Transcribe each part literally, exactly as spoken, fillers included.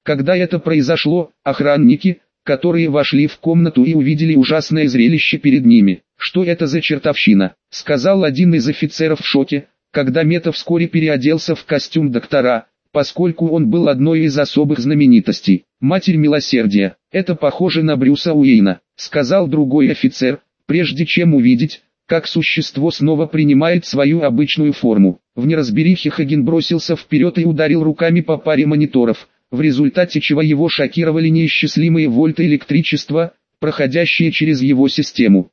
Когда это произошло, охранники, которые вошли в комнату и увидели ужасное зрелище перед ними. «Что это за чертовщина?» — сказал один из офицеров в шоке, когда Мета вскоре переоделся в костюм доктора, поскольку он был одной из особых знаменитостей. «Матерь милосердия, это похоже на Брюса Уэйна», — сказал другой офицер, прежде чем увидеть, как существо снова принимает свою обычную форму. В неразберихе Хаген бросился вперед и ударил руками по паре мониторов, в результате чего его шокировали неисчислимые вольты электричества, проходящие через его систему.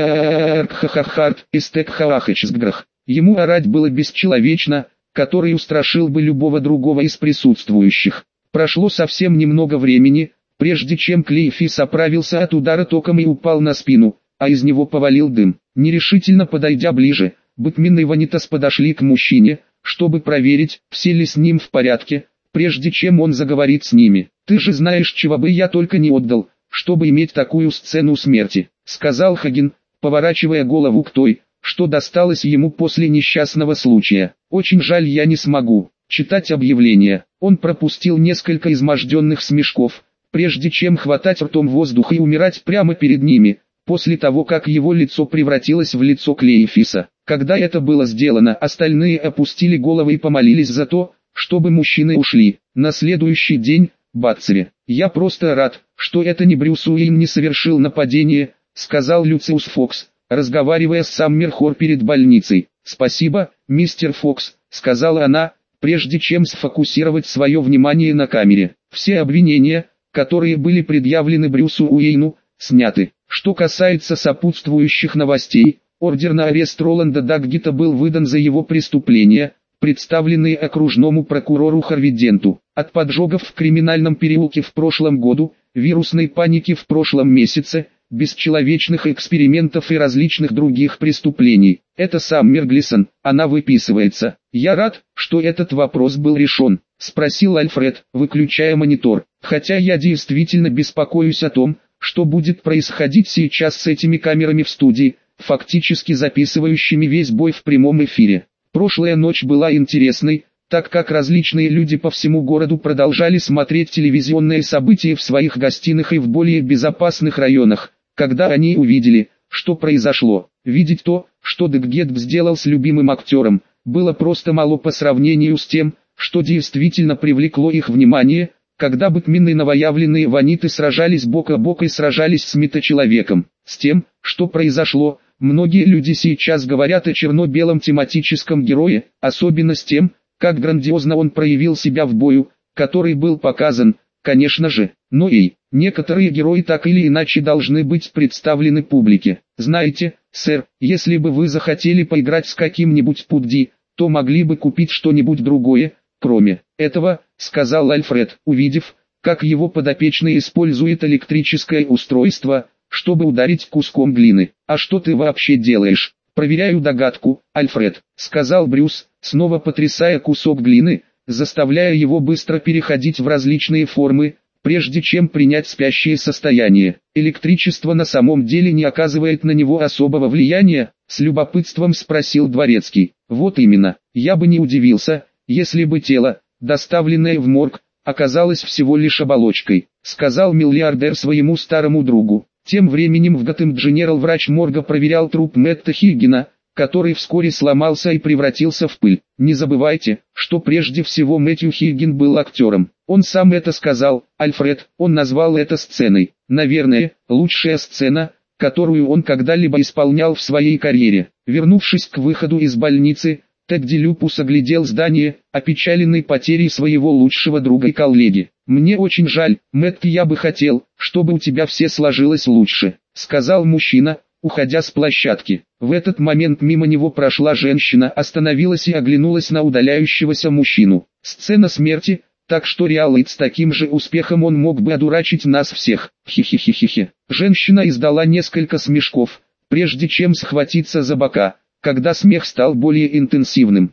Ааркхахахарт истекхаахачсграх. Ему орать было бесчеловечно, который устрашил бы любого другого из присутствующих. Прошло совсем немного времени, прежде чем Клейфис оправился от удара током и упал на спину, а из него повалил дым. Нерешительно подойдя ближе, Бэтмен и Ванитас подошли к мужчине, чтобы проверить, все ли с ним в порядке, прежде чем он заговорит с ними. «Ты же знаешь, чего бы я только не отдал, чтобы иметь такую сцену смерти», — сказал Хаген, поворачивая голову к той, что досталось ему после несчастного случая. «Очень жаль, я не смогу читать объявления». Он пропустил несколько изможденных смешков, прежде чем хватать ртом воздух и умирать прямо перед ними, после того как его лицо превратилось в лицо Клейфиса. Когда это было сделано, остальные опустили головы и помолились за то, чтобы мужчины ушли. На следующий день, Батцере, «Я просто рад, что это не Брюс Уэйн не совершил нападение», — сказал Люциус Фокс, разговаривая с Саммер Хор перед больницей. «Спасибо, мистер Фокс», — сказала она, прежде чем сфокусировать свое внимание на камере. «Все обвинения, которые были предъявлены Брюсу Уэйну, сняты. Что касается сопутствующих новостей, ордер на арест Роланда Даггита был выдан за его преступления, представленные окружному прокурору Харви-Денту. От поджогов в криминальном переулке в прошлом году, вирусной паники в прошлом месяце, бесчеловечных экспериментов и различных других преступлений. Это Саммер Глисон, она выписывается. «Я рад, что этот вопрос был решен», — спросил Альфред, выключая монитор. «Хотя я действительно беспокоюсь о том, что будет происходить сейчас с этими камерами в студии, фактически записывающими весь бой в прямом эфире. Прошлая ночь была интересной, так как различные люди по всему городу продолжали смотреть телевизионные события в своих гостиных и в более безопасных районах, когда они увидели, что произошло. Видеть то, что Даггет сделал с любимым актером, было просто мало по сравнению с тем, что действительно привлекло их внимание, когда Бэтмен и новоявленные Ваниты сражались бок о бок и сражались с Метачеловеком. С тем, что произошло, многие люди сейчас говорят о черно-белом тематическом герое, особенно с тем, как грандиозно он проявил себя в бою, который был показан, конечно же. Но и некоторые герои так или иначе должны быть представлены публике. Знаете, сэр, если бы вы захотели поиграть с каким-нибудь Пудди, то могли бы купить что-нибудь другое, кроме этого, сказал Альфред, увидев, как его подопечный использует электрическое устройство, чтобы ударить куском глины. «А что ты вообще делаешь?» «Проверяю догадку, Альфред», — сказал Брюс, снова потрясая кусок глины, заставляя его быстро переходить в различные формы, прежде чем принять спящее состояние. «Электричество на самом деле не оказывает на него особого влияния?» — с любопытством спросил Дворецкий. «Вот именно, я бы не удивился, если бы тело, доставленное в морг, оказалось всего лишь оболочкой», — сказал миллиардер своему старому другу. Тем временем в Готэм Дженерал врач морга проверял труп Мэтта Хиггина, который вскоре сломался и превратился в пыль. Не забывайте, что прежде всего Мэтью Хиггин был актером. Он сам это сказал, Альфред, он назвал это сценой. Наверное, лучшая сцена, которую он когда-либо исполнял в своей карьере. Вернувшись к выходу из больницы, Тедди Люпус оглядел здание, опечаленный потерей своего лучшего друга и коллеги. «Мне очень жаль, Мэтт, я бы хотел, чтобы у тебя все сложилось лучше», — сказал мужчина, уходя с площадки. В этот момент мимо него прошла женщина, остановилась и оглянулась на удаляющегося мужчину. Сцена смерти, так что Реалайт с таким же успехом он мог бы одурачить нас всех. Хи-хи-хи-хи-хи. Женщина издала несколько смешков, прежде чем схватиться за бока, когда смех стал более интенсивным.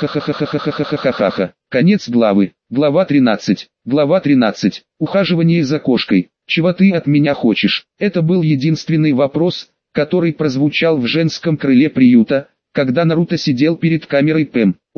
Ха-ха-ха-ха-ха-ха-ха-ха-ха. Конец главы. Глава тринадцать. Глава тринадцать. Ухаживание за кошкой. «Чего ты от меня хочешь?» Это был единственный вопрос, который прозвучал в женском крыле приюта, когда Наруто сидел перед камерой Пэм. Он,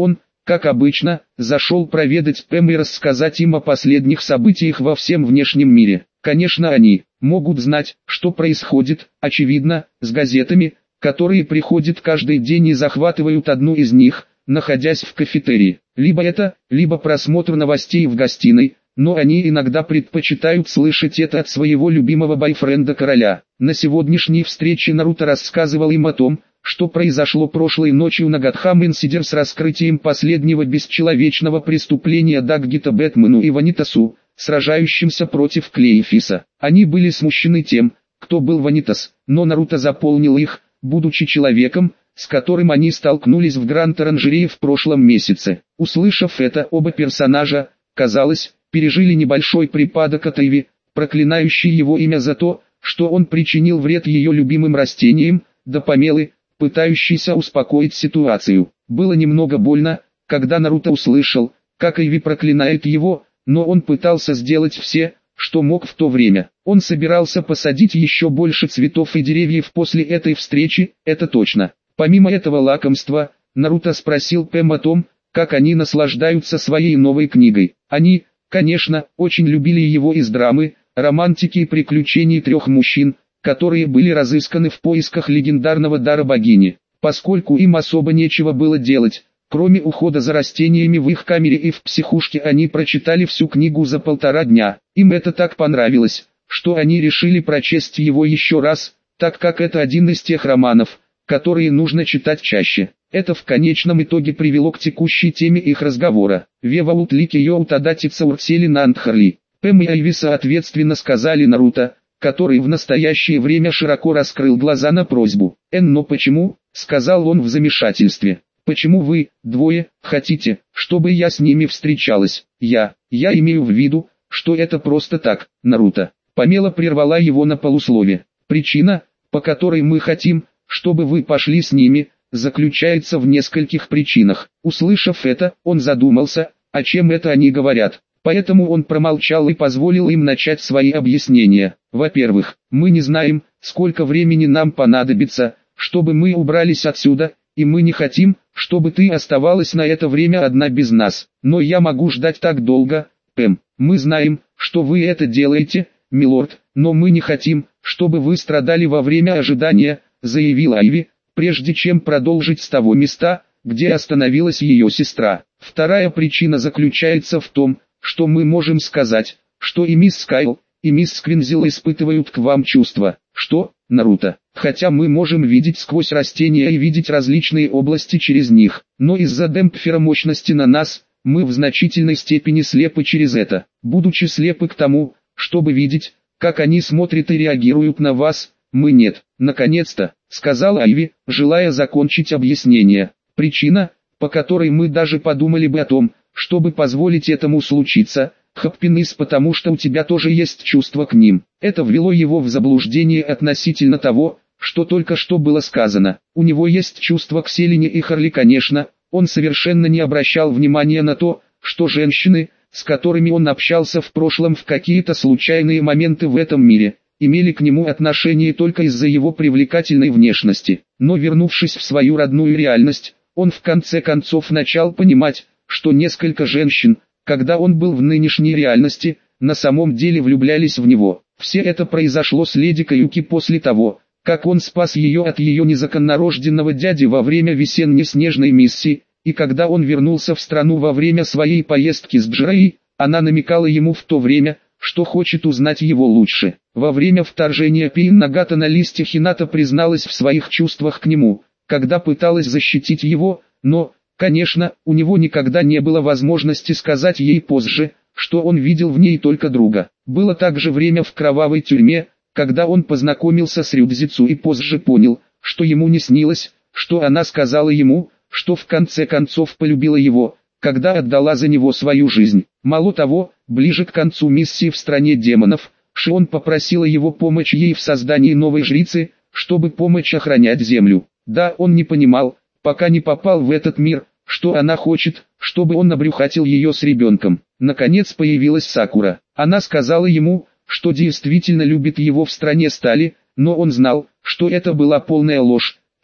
как обычно, зашел проведать Пэм и рассказать им о последних событиях во всем внешнем мире. Конечно, они могут знать, что происходит, очевидно, с газетами, которые приходят каждый день и захватывают одну из них, находясь в кафетерии. Либо это, либо просмотр новостей в гостиной, но они иногда предпочитают слышать это от своего любимого бойфренда короля. На сегодняшней встрече Наруто рассказывал им о том, что произошло прошлой ночью на Годхам-Инсидер с раскрытием последнего бесчеловечного преступления Даггита Бэтмену и Ванитасу, сражающимся против Клейфиса. Они были смущены тем, кто был Ванитас, но Наруто заполнил их, будучи человеком, с которым они столкнулись в Гранд-Оранжерее в прошлом месяце. Услышав это, оба персонажа, казалось, пережили небольшой припадок от Айви, проклинающий его имя за то, что он причинил вред ее любимым растениям, до Памелы, пытающийся успокоить ситуацию. Было немного больно, когда Наруто услышал, как Айви проклинает его, но он пытался сделать все, что мог в то время. Он собирался посадить еще больше цветов и деревьев после этой встречи, это точно. Помимо этого лакомства, Наруто спросил Пэм о том, как они наслаждаются своей новой книгой. Они, конечно, очень любили его из драмы, романтики и приключений трех мужчин, которые были разысканы в поисках легендарного дара богини. Поскольку им особо нечего было делать, кроме ухода за растениями в их камере и в психушке, они прочитали всю книгу за полтора дня. Им это так понравилось, что они решили прочесть его еще раз, так как это один из тех романов, которые нужно читать чаще. Это в конечном итоге привело к текущей теме их разговора. Веваут Лики Йоутадатица Урсели Нандхарли. Пэм и Айви соответственно сказали Наруто, который в настоящее время широко раскрыл глаза на просьбу. «Эн, но почему?» — сказал он в замешательстве. «Почему вы, двое, хотите, чтобы я с ними встречалась?» «Я, я имею в виду, что это просто так, Наруто». Памела прервала его на полуслове. «Причина, по которой мы хотим, чтобы вы пошли с ними, заключается в нескольких причинах». Услышав это, он задумался, о чем это они говорят. Поэтому он промолчал и позволил им начать свои объяснения. «Во-первых, мы не знаем, сколько времени нам понадобится, чтобы мы убрались отсюда, и мы не хотим, чтобы ты оставалась на это время одна без нас. Но я могу ждать так долго, Пэм. Мы знаем, что вы это делаете, милорд, но мы не хотим, чтобы вы страдали во время ожидания», — заявила Айви, прежде чем продолжить с того места, где остановилась ее сестра. «Вторая причина заключается в том, что мы можем сказать, что и мисс Скайл, и мисс Сквинзил испытывают к вам чувства». «Что, Наруто? Хотя мы можем видеть сквозь растения и видеть различные области через них, но из-за демпфера мощности на нас, мы в значительной степени слепы через это. Будучи слепы к тому, чтобы видеть, как они смотрят и реагируют на вас, мы нет». «Наконец-то», — сказал Айви, желая закончить объяснение. «Причина, по которой мы даже подумали бы о том, чтобы позволить этому случиться, Хаппинис, потому что у тебя тоже есть чувство к ним». Это ввело его в заблуждение относительно того, что только что было сказано. У него есть чувство к Селине и Харли, конечно. Он совершенно не обращал внимания на то, что женщины, с которыми он общался в прошлом в какие-то случайные моменты в этом мире, имели к нему отношение только из-за его привлекательной внешности. Но вернувшись в свою родную реальность, он в конце концов начал понимать, что несколько женщин, когда он был в нынешней реальности, на самом деле влюблялись в него. Все это произошло с леди Каюки после того, как он спас ее от ее незаконнорожденного дяди во время весенней снежной миссии, и когда он вернулся в страну во время своей поездки с Джираи, она намекала ему в то время, что хочет узнать его лучше. Во время вторжения Пин Нагата на листе Хината призналась в своих чувствах к нему, когда пыталась защитить его, но, конечно, у него никогда не было возможности сказать ей позже, что он видел в ней только друга. Было также время в кровавой тюрьме, когда он познакомился с Рюдзицу и позже понял, что ему не снилось, что она сказала ему, что в конце концов полюбила его, когда отдала за него свою жизнь. Мало того, ближе к концу миссии в стране демонов, Шион попросила его помочь ей в создании новой жрицы, чтобы помочь охранять землю. Да, он не понимал, пока не попал в этот мир, что она хочет, чтобы он набрюхатил ее с ребенком. Наконец появилась Сакура. Она сказала ему, что действительно любит его в стране стали, но он знал, что это была полная ложь,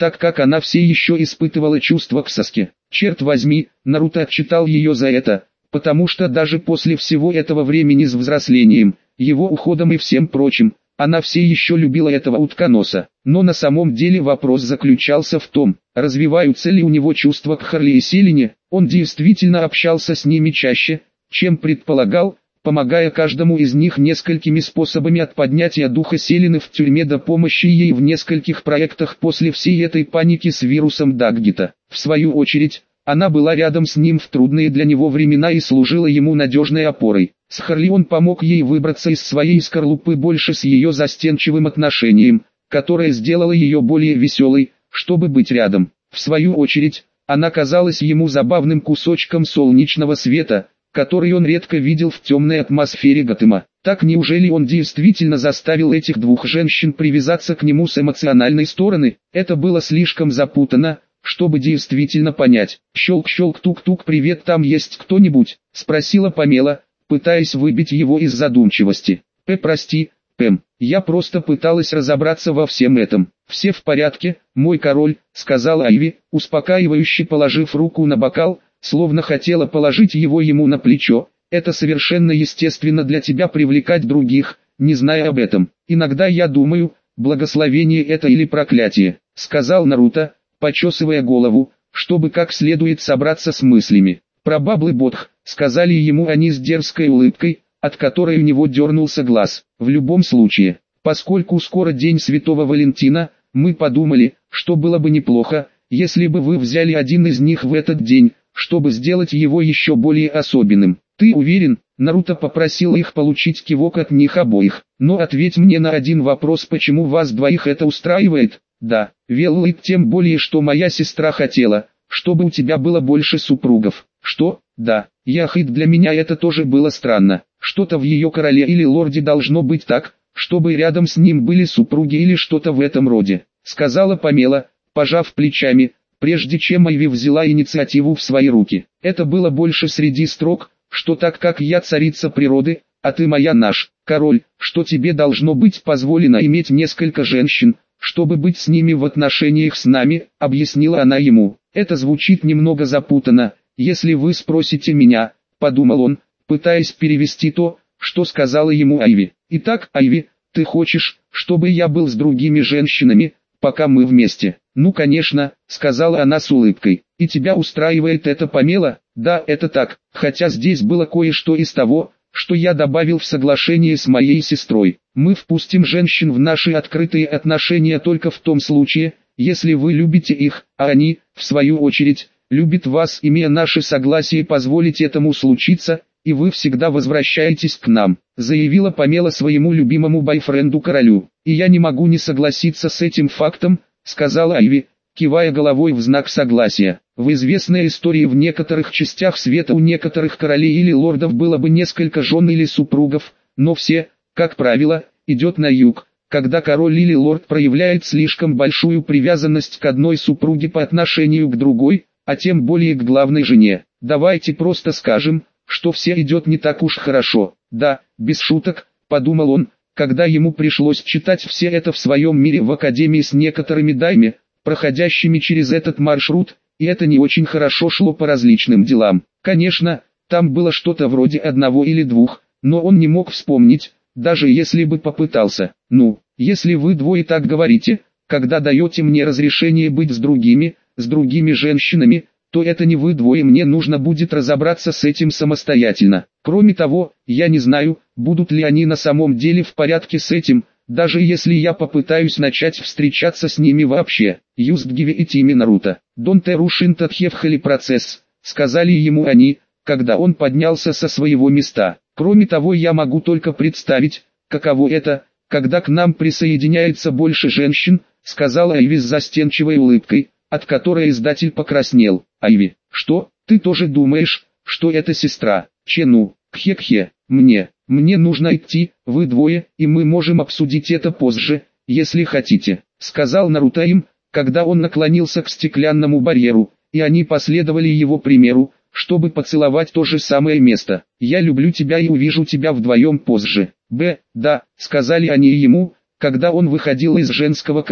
так как она все еще испытывала чувство к Саске. Черт возьми, Наруто отчитал ее за это, потому что даже после всего этого времени с взрослением, его уходом и всем прочим, она все еще любила этого утконоса. Но на самом деле вопрос заключался в том, развиваются ли у него чувства к Харли и Селине. Он действительно общался с ними чаще, чем предполагал, помогая каждому из них несколькими способами от поднятия духа Селины в тюрьме до помощи ей в нескольких проектах после всей этой паники с вирусом Даггита. В свою очередь, она была рядом с ним в трудные для него времена и служила ему надежной опорой. С Харли он помог ей выбраться из своей скорлупы больше с ее застенчивым отношением, которое сделало ее более веселой, чтобы быть рядом. В свою очередь, она казалась ему забавным кусочком солнечного света, который он редко видел в темной атмосфере Готэма. Так неужели он действительно заставил этих двух женщин привязаться к нему с эмоциональной стороны? Это было слишком запутанно, чтобы действительно понять. «Щелк-щелк, тук-тук, привет, там есть кто-нибудь?» — спросила Памела, пытаясь выбить его из задумчивости. «П, прости, Пэм, я просто пыталась разобраться во всем этом». «Все в порядке, мой король», — сказала Айви, успокаивающе положив руку на бокал, словно хотела положить его ему на плечо. «Это совершенно естественно для тебя привлекать других, не зная об этом. Иногда я думаю, благословение это или проклятие», — сказал Наруто, почесывая голову, чтобы как следует собраться с мыслями. «Прабаблы Бодх», — сказали ему они с дерзкой улыбкой, от которой у него дернулся глаз. «В любом случае, поскольку скоро день Святого Валентина, мы подумали, что было бы неплохо, если бы вы взяли один из них в этот день, чтобы сделать его еще более особенным». «Ты уверен?» — Наруто попросил их получить кивок от них обоих. «Но ответь мне на один вопрос, почему вас двоих это устраивает?» «Да, Веллайт, тем более что моя сестра хотела, чтобы у тебя было больше супругов». «Что?» «Да, Яхид, для меня это тоже было странно. Что-то в ее короле или лорде должно быть так, чтобы рядом с ним были супруги или что-то в этом роде», — сказала Памела, пожав плечами, прежде чем Айви взяла инициативу в свои руки. «Это было больше среди строк, что так как я царица природы, а ты моя наш король, что тебе должно быть позволено иметь несколько женщин, чтобы быть с ними в отношениях с нами», — объяснила она ему. «Это звучит немного запутанно, если вы спросите меня», — подумал он, пытаясь перевести то, что сказала ему Айви. «Итак, Айви, ты хочешь, чтобы я был с другими женщинами, пока мы вместе?» «Ну конечно», — сказала она с улыбкой. «И тебя устраивает это, Памела?» «Да, это так, хотя здесь было кое-что из того, что я добавил в соглашение с моей сестрой. Мы впустим женщин в наши открытые отношения только в том случае, если вы любите их, а они, в свою очередь, любят вас, имея наше согласие позволить этому случиться, и вы всегда возвращаетесь к нам», — заявила Памела своему любимому бойфренду-королю. «И я не могу не согласиться с этим фактом», — сказала Айви, кивая головой в знак согласия. «В известной истории в некоторых частях света у некоторых королей или лордов было бы несколько жен или супругов, но все, как правило, идет на юг, когда король или лорд проявляет слишком большую привязанность к одной супруге по отношению к другой, а тем более к главной жене. Давайте просто скажем, что все идет не так уж хорошо». «Да, без шуток», — подумал он, когда ему пришлось читать все это в своем мире в академии с некоторыми дайме, проходящими через этот маршрут, и это не очень хорошо шло по различным делам. Конечно, там было что-то вроде одного или двух, но он не мог вспомнить, даже если бы попытался. «Ну, если вы двое так говорите, когда даете мне разрешение быть с другими, с другими женщинами, то это не вы двое, мне нужно будет разобраться с этим самостоятельно. Кроме того, я не знаю, будут ли они на самом деле в порядке с этим, даже если я попытаюсь начать встречаться с ними вообще». «Юст гиви и тими Наруто. Донте рушин татхевхали процесс», — сказали ему они, когда он поднялся со своего места. «Кроме того, я могу только представить, каково это, когда к нам присоединяется больше женщин», — сказала Айви с застенчивой улыбкой, от которой издатель покраснел. «Айви, что, ты тоже думаешь, что это сестра?» «Чену, кхе-кхе, мне, мне нужно идти, вы двое, и мы можем обсудить это позже, если хотите», — сказал Наруто им, когда он наклонился к стеклянному барьеру, и они последовали его примеру, чтобы поцеловать то же самое место. «Я люблю тебя и увижу тебя вдвоем позже». «Б, да», — сказали они ему, когда он выходил из женского крыла.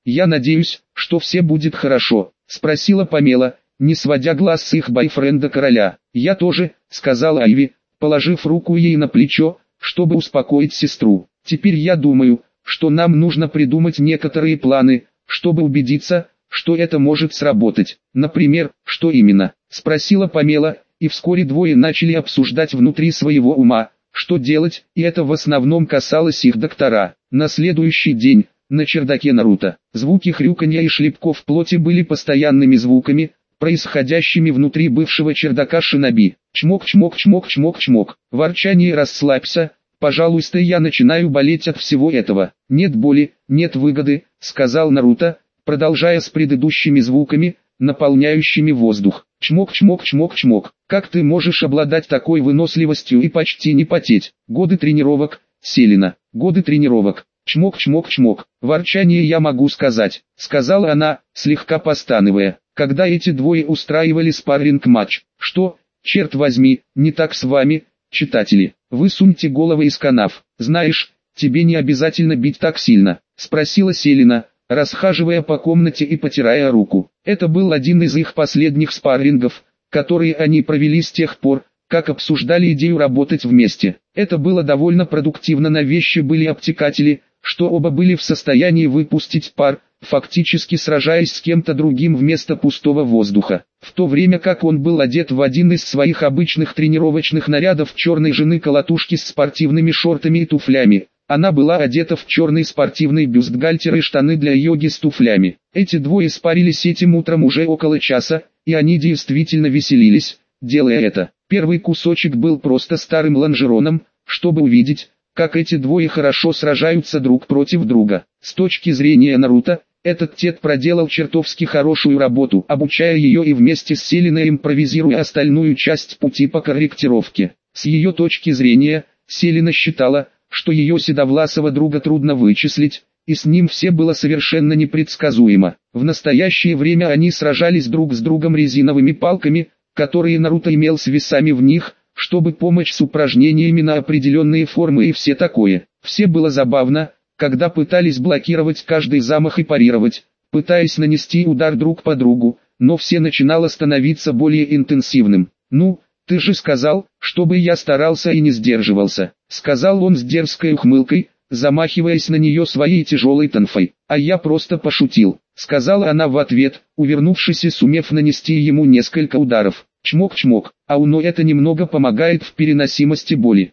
«Я надеюсь, что все будет хорошо», — спросила Памела, не сводя глаз с их бойфренда короля. «Я тоже», — сказала Айви, положив руку ей на плечо, чтобы успокоить сестру. «Теперь я думаю, что нам нужно придумать некоторые планы, чтобы убедиться, что это может сработать». «Например, что именно?» — спросила Памела, и вскоре двое начали обсуждать внутри своего ума, что делать, и это в основном касалось их доктора. На следующий день, на чердаке Наруто, звуки хрюканья и шлепков плоти были постоянными звуками, происходящими внутри бывшего чердака шиноби. Чмок-чмок-чмок-чмок-чмок. Ворчание «расслабься, пожалуйста, я начинаю болеть от всего этого». «Нет боли, нет выгоды», — сказал Наруто, продолжая с предыдущими звуками, наполняющими воздух. Чмок-чмок-чмок-чмок. «Как ты можешь обладать такой выносливостью и почти не потеть?» «Годы тренировок, Селина, годы тренировок». «Чмок-чмок-чмок. Ворчание я могу сказать», — сказала она, слегка постановая, когда эти двое устраивали спарринг-матч. «Что, черт возьми, не так с вами, читатели? Высуньте головы из канав. Знаешь, тебе не обязательно бить так сильно», — спросила Селина, расхаживая по комнате и потирая руку. Это был один из их последних спаррингов, которые они провели с тех пор, как обсуждали идею работать вместе. Это было довольно продуктивно, на вещи были обтекатели, что оба были в состоянии выпустить пар, фактически сражаясь с кем-то другим вместо пустого воздуха. В то время как он был одет в один из своих обычных тренировочных нарядов черной жены колотушки с спортивными шортами и туфлями, она была одета в черный спортивный бюстгальтер и штаны для йоги с туфлями. Эти двое спарились этим утром уже около часа, и они действительно веселились, делая это. Первый кусочек был просто старым лонжероном, чтобы увидеть, как эти двое хорошо сражаются друг против друга. С точки зрения Наруто, этот Тед проделал чертовски хорошую работу, обучая ее и вместе с Селиной импровизируя остальную часть пути по корректировке. С ее точки зрения, Селина считала, что ее седовласого друга трудно вычислить, и с ним все было совершенно непредсказуемо. В настоящее время они сражались друг с другом резиновыми палками, которые Наруто имел с весами в них, чтобы помочь с упражнениями на определенные формы и все такое. Все было забавно, когда пытались блокировать каждый замах и парировать, пытаясь нанести удар друг по другу, но все начинало становиться более интенсивным. «Ну, ты же сказал, чтобы я старался и не сдерживался», — сказал он с дерзкой ухмылкой, замахиваясь на нее своей тяжелой тонфой. «А я просто пошутил», — сказала она в ответ, увернувшись и сумев нанести ему несколько ударов. Чмок-чмок, а уно это немного помогает в переносимости боли.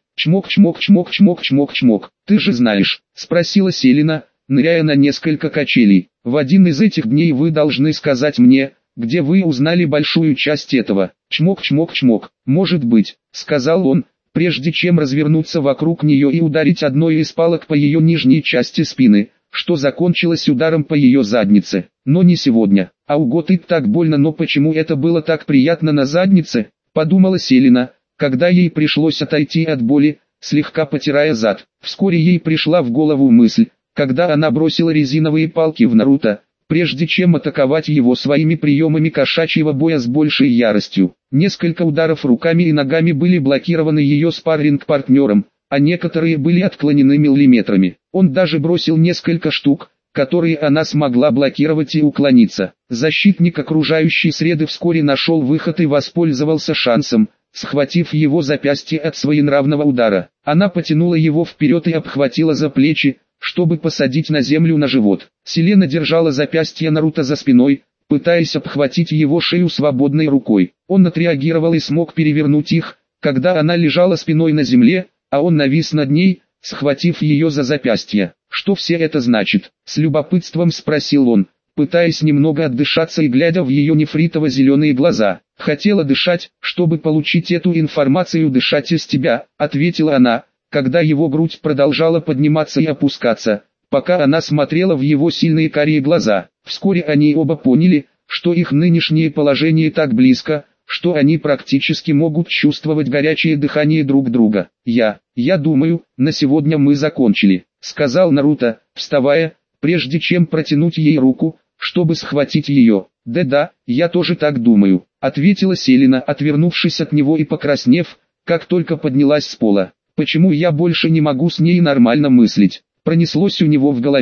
Чмок-чмок-чмок-чмок-чмок-чмок. «Ты же знаешь», — спросила Селина, ныряя на несколько качелей. «В один из этих дней вы должны сказать мне, где вы узнали большую часть этого». Чмок-чмок-чмок. «Может быть», — сказал он, прежде чем развернуться вокруг нее и ударить одной из палок по ее нижней части спины, что закончилось ударом по ее заднице. «Но не сегодня. А уготыть так больно, но почему это было так приятно на заднице?» — подумала Селина, когда ей пришлось отойти от боли, слегка потирая зад. Вскоре ей пришла в голову мысль, когда она бросила резиновые палки в Наруто, прежде чем атаковать его своими приемами кошачьего боя с большей яростью. Несколько ударов руками и ногами были блокированы ее спарринг-партнером, а некоторые были отклонены миллиметрами. Он даже бросил несколько штук, которые она смогла блокировать и уклониться. Защитник окружающей среды вскоре нашел выход и воспользовался шансом, схватив его запястье от своенравного удара. Она потянула его вперед и обхватила за плечи, чтобы посадить на землю на живот. Селена держала запястье Наруто за спиной, пытаясь обхватить его шею свободной рукой. Он отреагировал и смог перевернуть их, когда она лежала спиной на земле, а он навис над ней, схватив ее за запястье. «Что все это значит?» — с любопытством спросил он, пытаясь немного отдышаться и глядя в ее нефритово-зеленые глаза. «Хотела дышать, чтобы получить эту информацию, дышать из тебя», — ответила она, когда его грудь продолжала подниматься и опускаться, пока она смотрела в его сильные карие глаза. Вскоре они оба поняли, что их нынешнее положение так близко, что они практически могут чувствовать горячее дыхание друг друга. «Я, я думаю, на сегодня мы закончили», — сказал Наруто, вставая, прежде чем протянуть ей руку, чтобы схватить ее. «Да-да, я тоже так думаю», — ответила Селина, отвернувшись от него и покраснев, как только поднялась с пола. «Почему я больше не могу с ней нормально мыслить?» Пронеслось у него в голове.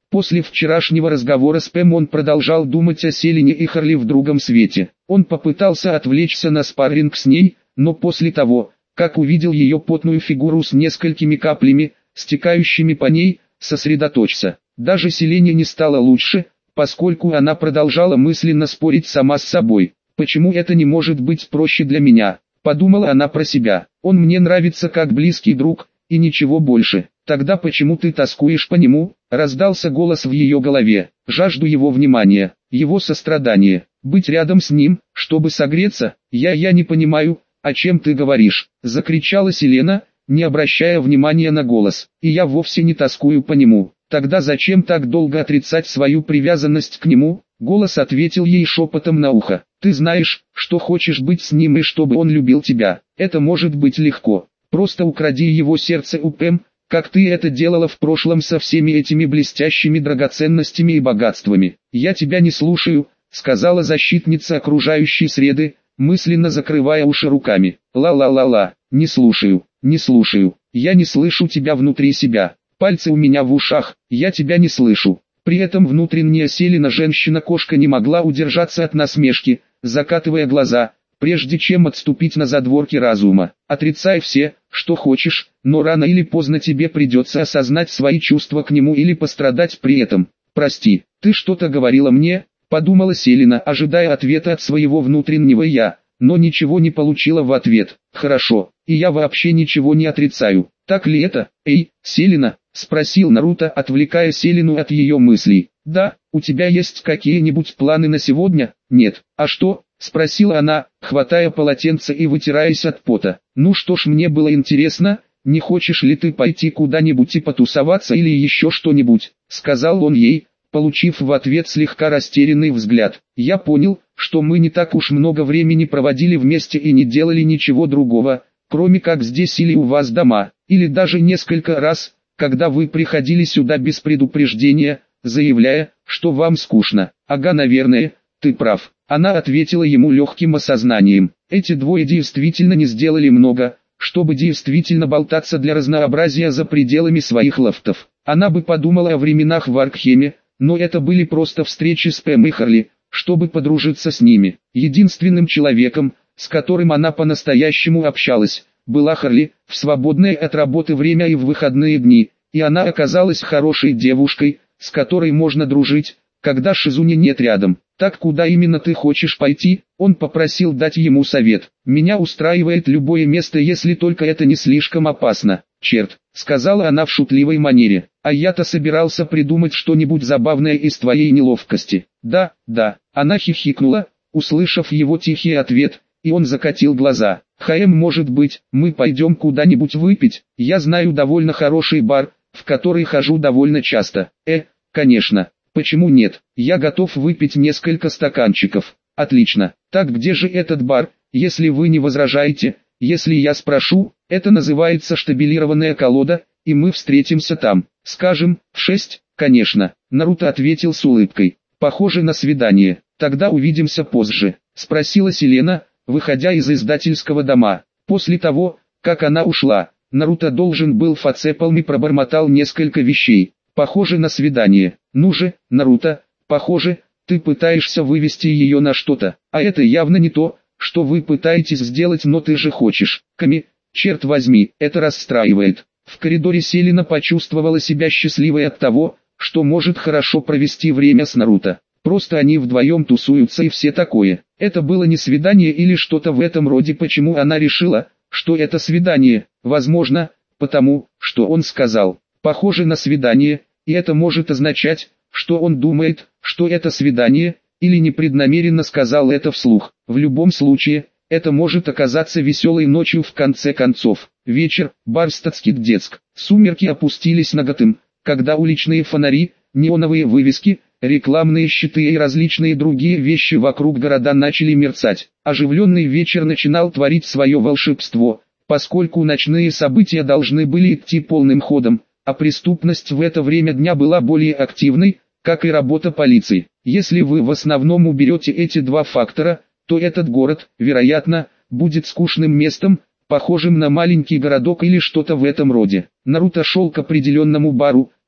После вчерашнего разговора с Пэм он продолжал думать о Селине и Харли в другом свете. Он попытался отвлечься на спарринг с ней, но после того, как увидел ее потную фигуру с несколькими каплями, стекающими по ней, сосредоточься. Даже Селине не стало лучше, поскольку она продолжала мысленно спорить сама с собой. «Почему это не может быть проще для меня?» – подумала она про себя. «Он мне нравится как близкий друг, и ничего больше. Тогда почему ты тоскуешь по нему?» – раздался голос в ее голове. «Жажду его внимания, его сострадания, быть рядом с ним, чтобы согреться. Я я не понимаю, о чем ты говоришь», – закричала Селена, не обращая внимания на голос. «И я вовсе не тоскую по нему. Тогда зачем так долго отрицать свою привязанность к нему?» Голос ответил ей шепотом на ухо. «Ты знаешь, что хочешь быть с ним и чтобы он любил тебя. Это может быть легко. Просто укради его сердце у Пэм, как ты это делала в прошлом со всеми этими блестящими драгоценностями и богатствами». «Я тебя не слушаю», — сказала защитница окружающей среды, мысленно закрывая уши руками. «Ла-ла-ла-ла, не слушаю, не слушаю. Я не слышу тебя внутри себя. Пальцы у меня в ушах, я тебя не слышу». При этом внутренняя Селена женщина-кошка не могла удержаться от насмешки, закатывая глаза, прежде чем отступить на задворки разума. «Отрицай все, что хочешь, но рано или поздно тебе придется осознать свои чувства к нему или пострадать при этом. Прости, ты что-то говорила мне?» – подумала Селена, ожидая ответа от своего внутреннего «я», но ничего не получила в ответ. «Хорошо, и я вообще ничего не отрицаю. Так ли это, эй, Селена?» — спросил Наруто, отвлекая Селену от ее мыслей. «Да, у тебя есть какие-нибудь планы на сегодня?» «Нет». «А что?» — спросила она, хватая полотенце и вытираясь от пота. «Ну что ж, мне было интересно, не хочешь ли ты пойти куда-нибудь и потусоваться или еще что-нибудь?» — сказал он ей, получив в ответ слегка растерянный взгляд. «Я понял, что мы не так уж много времени проводили вместе и не делали ничего другого, кроме как здесь или у вас дома, или даже несколько раз, когда вы приходили сюда без предупреждения, заявляя, что вам скучно». «Ага, наверное, ты прав», — она ответила ему легким осознанием. Эти двое действительно не сделали много, чтобы действительно болтаться для разнообразия за пределами своих лофтов. Она бы подумала о временах в Аркхеме, но это были просто встречи с Пэм и Харли, чтобы подружиться с ними. Единственным человеком, с которым она по-настоящему общалась, была Харли, в свободное от работы время и в выходные дни, и она оказалась хорошей девушкой, с которой можно дружить, когда Шизуни нет рядом. «Так куда именно ты хочешь пойти?» Он попросил дать ему совет. «Меня устраивает любое место, если только это не слишком опасно». «Черт», — сказала она в шутливой манере, «а я-то собирался придумать что-нибудь забавное из твоей неловкости». «Да, да», — она хихикнула, услышав его тихий ответ, и он закатил глаза. «Хаэм, может быть, мы пойдем куда-нибудь выпить? Я знаю довольно хороший бар, в который хожу довольно часто». «Э, конечно, почему нет? Я готов выпить несколько стаканчиков». «Отлично. Так где же этот бар, если вы не возражаете, если я спрошу?» «Это называется штабелированная колода, и мы встретимся там. Скажем, в шесть?» «Конечно», — Наруто ответил с улыбкой. «Похоже на свидание. Тогда увидимся позже», — спросила Селена, выходя из издательского дома. После того, как она ушла, Наруто должен был фацепалми пробормотал несколько вещей. «Похоже на свидание. Ну же, Наруто, похоже, ты пытаешься вывести ее на что-то, а это явно не то, что вы пытаетесь сделать, но ты же хочешь. Ками, черт возьми, это расстраивает». В коридоре Селена почувствовала себя счастливой от того, что может хорошо провести время с Наруто. Просто они вдвоем тусуются и все такое. Это было не свидание или что-то в этом роде. Почему она решила, что это свидание? Возможно, потому, что он сказал «похоже на свидание», и это может означать, что он думает, что это свидание, или непреднамеренно сказал это вслух. В любом случае, это может оказаться веселой ночью в конце концов. Вечер, бар Стацкит-Детск. Сумерки опустились на Готэм, когда уличные фонари, неоновые вывески, рекламные щиты и различные другие вещи вокруг города начали мерцать. Оживленный вечер начинал творить свое волшебство, поскольку ночные события должны были идти полным ходом, а преступность в это время дня была более активной, как и работа полиции. Если вы в основном уберете эти два фактора, то этот город, вероятно, будет скучным местом, похожим на маленький городок или что-то в этом роде. Наруто шел к определенному бару,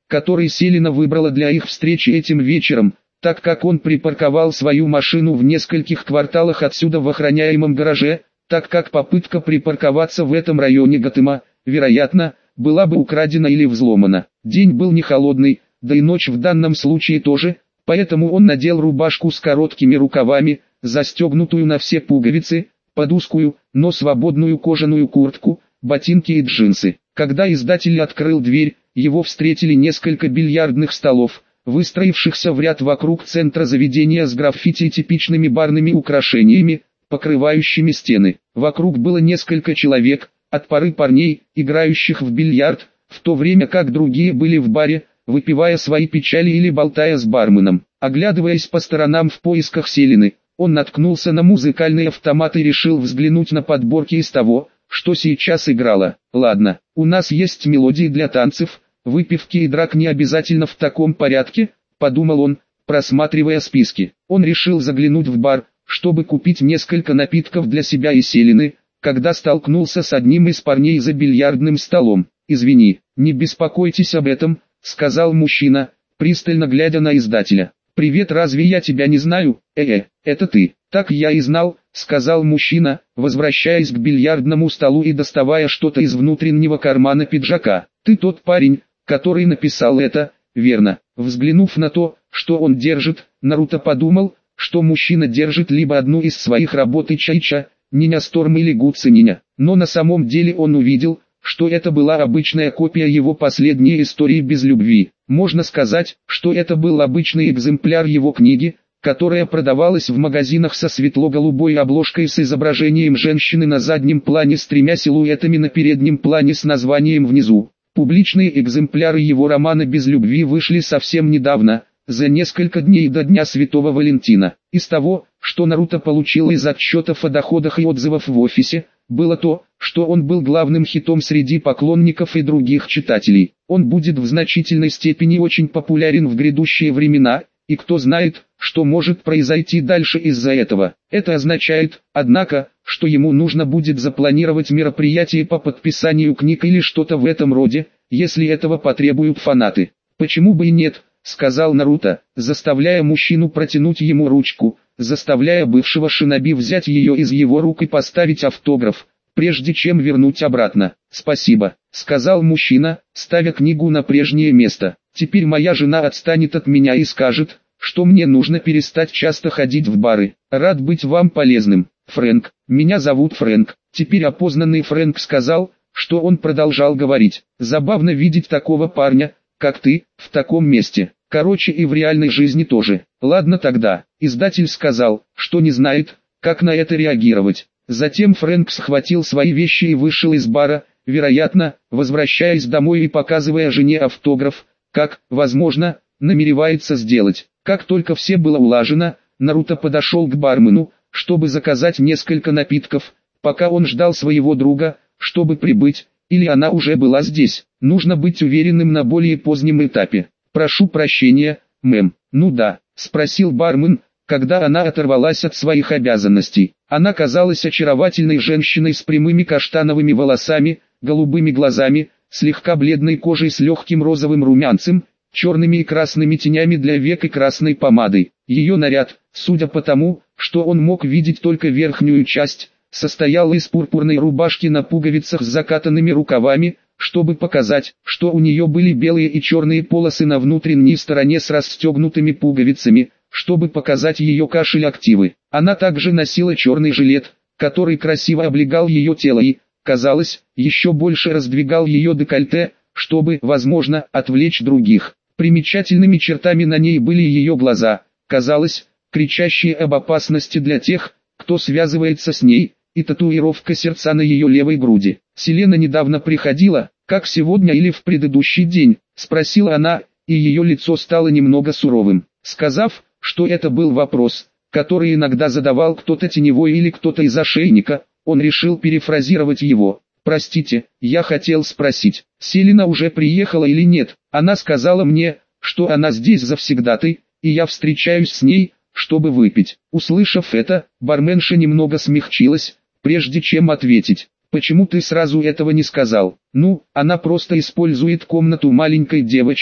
который Селина выбрала для их встречи этим вечером, так как он припарковал свою машину в нескольких кварталах отсюда в охраняемом гараже, так как попытка припарковаться в этом районе Готэма, вероятно, была бы украдена или взломана. День был не холодный, да и ночь в данном случае тоже, поэтому он надел рубашку с короткими рукавами, застегнутую на все пуговицы, под узкую, но свободную кожаную куртку, ботинки и джинсы. Когда издатель открыл дверь, его встретили несколько бильярдных столов, выстроившихся в ряд вокруг центра заведения с граффити и типичными барными украшениями, покрывающими стены. Вокруг было несколько человек, от пары парней, играющих в бильярд, в то время как другие были в баре, выпивая свои печали или болтая с барменом. Оглядываясь по сторонам в поисках Селины, он наткнулся на музыкальный автомат и решил взглянуть на подборки из того, что сейчас играло. Ладно, у нас есть мелодии для танцев, выпивки и драк не обязательно в таком порядке, подумал он, просматривая списки. Он решил заглянуть в бар, чтобы купить несколько напитков для себя и Селины, когда столкнулся с одним из парней за бильярдным столом. «Извини, не беспокойтесь об этом», — сказал мужчина, пристально глядя на издателя. «Привет, разве я тебя не знаю? Э-э, это ты». «Так я и знал», — сказал мужчина, возвращаясь к бильярдному столу и доставая что-то из внутреннего кармана пиджака. «Ты тот парень, который написал это, верно?» Взглянув на то, что он держит, Наруто подумал, что мужчина держит либо одну из своих работ Ича-Ича, Ниня Сторм или Гуци Ниня, но на самом деле он увидел, что это была обычная копия его последней истории без любви. Можно сказать, что это был обычный экземпляр его книги, которая продавалась в магазинах со светло-голубой обложкой с изображением женщины на заднем плане с тремя силуэтами на переднем плане с названием внизу. Публичные экземпляры его романа «Без любви» вышли совсем недавно, за несколько дней до Дня Святого Валентина. Из того, что Наруто получил из отчетов о доходах и отзывов в офисе, было то, что он был главным хитом среди поклонников и других читателей. Он будет в значительной степени очень популярен в грядущие времена, и кто знает, что может произойти дальше из-за этого. Это означает, однако, что ему нужно будет запланировать мероприятие по подписанию книг или что-то в этом роде, если этого потребуют фанаты. «Почему бы и нет», — сказал Наруто, заставляя мужчину протянуть ему ручку, заставляя бывшего шиноби взять ее из его рук и поставить автограф, прежде чем вернуть обратно. «Спасибо», — сказал мужчина, ставя книгу на прежнее место. «Теперь моя жена отстанет от меня и скажет, что мне нужно перестать часто ходить в бары. Рад быть вам полезным, Фрэнк. Меня зовут Фрэнк». Теперь опознанный Фрэнк сказал, что он продолжал говорить. «Забавно видеть такого парня, как ты, в таком месте. Короче, и в реальной жизни тоже. Ладно тогда». Издатель сказал, что не знает, как на это реагировать. Затем Фрэнк схватил свои вещи и вышел из бара, вероятно, возвращаясь домой и показывая жене автограф, как, возможно, намеревается сделать. Как только все было улажено, Наруто подошел к бармену, чтобы заказать несколько напитков, пока он ждал своего друга, чтобы прибыть, или она уже была здесь. Нужно быть уверенным на более позднем этапе. «Прошу прощения, мэм». «Ну да», — спросил бармен, когда она оторвалась от своих обязанностей. Она казалась очаровательной женщиной с прямыми каштановыми волосами, голубыми глазами, слегка бледной кожей с легким розовым румянцем, черными и красными тенями для век и красной помадой. Ее наряд, судя по тому, что он мог видеть только верхнюю часть, состоял из пурпурной рубашки на пуговицах с закатанными рукавами, чтобы показать, что у нее были белые и черные полосы на внутренней стороне с расстегнутыми пуговицами, чтобы показать ее кашель активы. Она также носила черный жилет, который красиво облегал ее тело и, казалось, еще больше раздвигал ее декольте, чтобы, возможно, отвлечь других. Примечательными чертами на ней были ее глаза, казалось, кричащие об опасности для тех, кто связывается с ней, и татуировка сердца на ее левой груди. «Селена недавно приходила, как сегодня или в предыдущий день?» — спросила она, и ее лицо стало немного суровым. Сказав, что это был вопрос, который иногда задавал кто-то теневой или кто-то из ошейника, он решил перефразировать его. «Простите, я хотел спросить, Селена уже приехала или нет? Она сказала мне, что она здесь завсегдатай, и я встречаюсь с ней, чтобы выпить». Услышав это, барменша немного смягчилась, прежде чем ответить. «Почему ты сразу этого не сказал?» «Ну, она просто использует комнату маленькой девочки,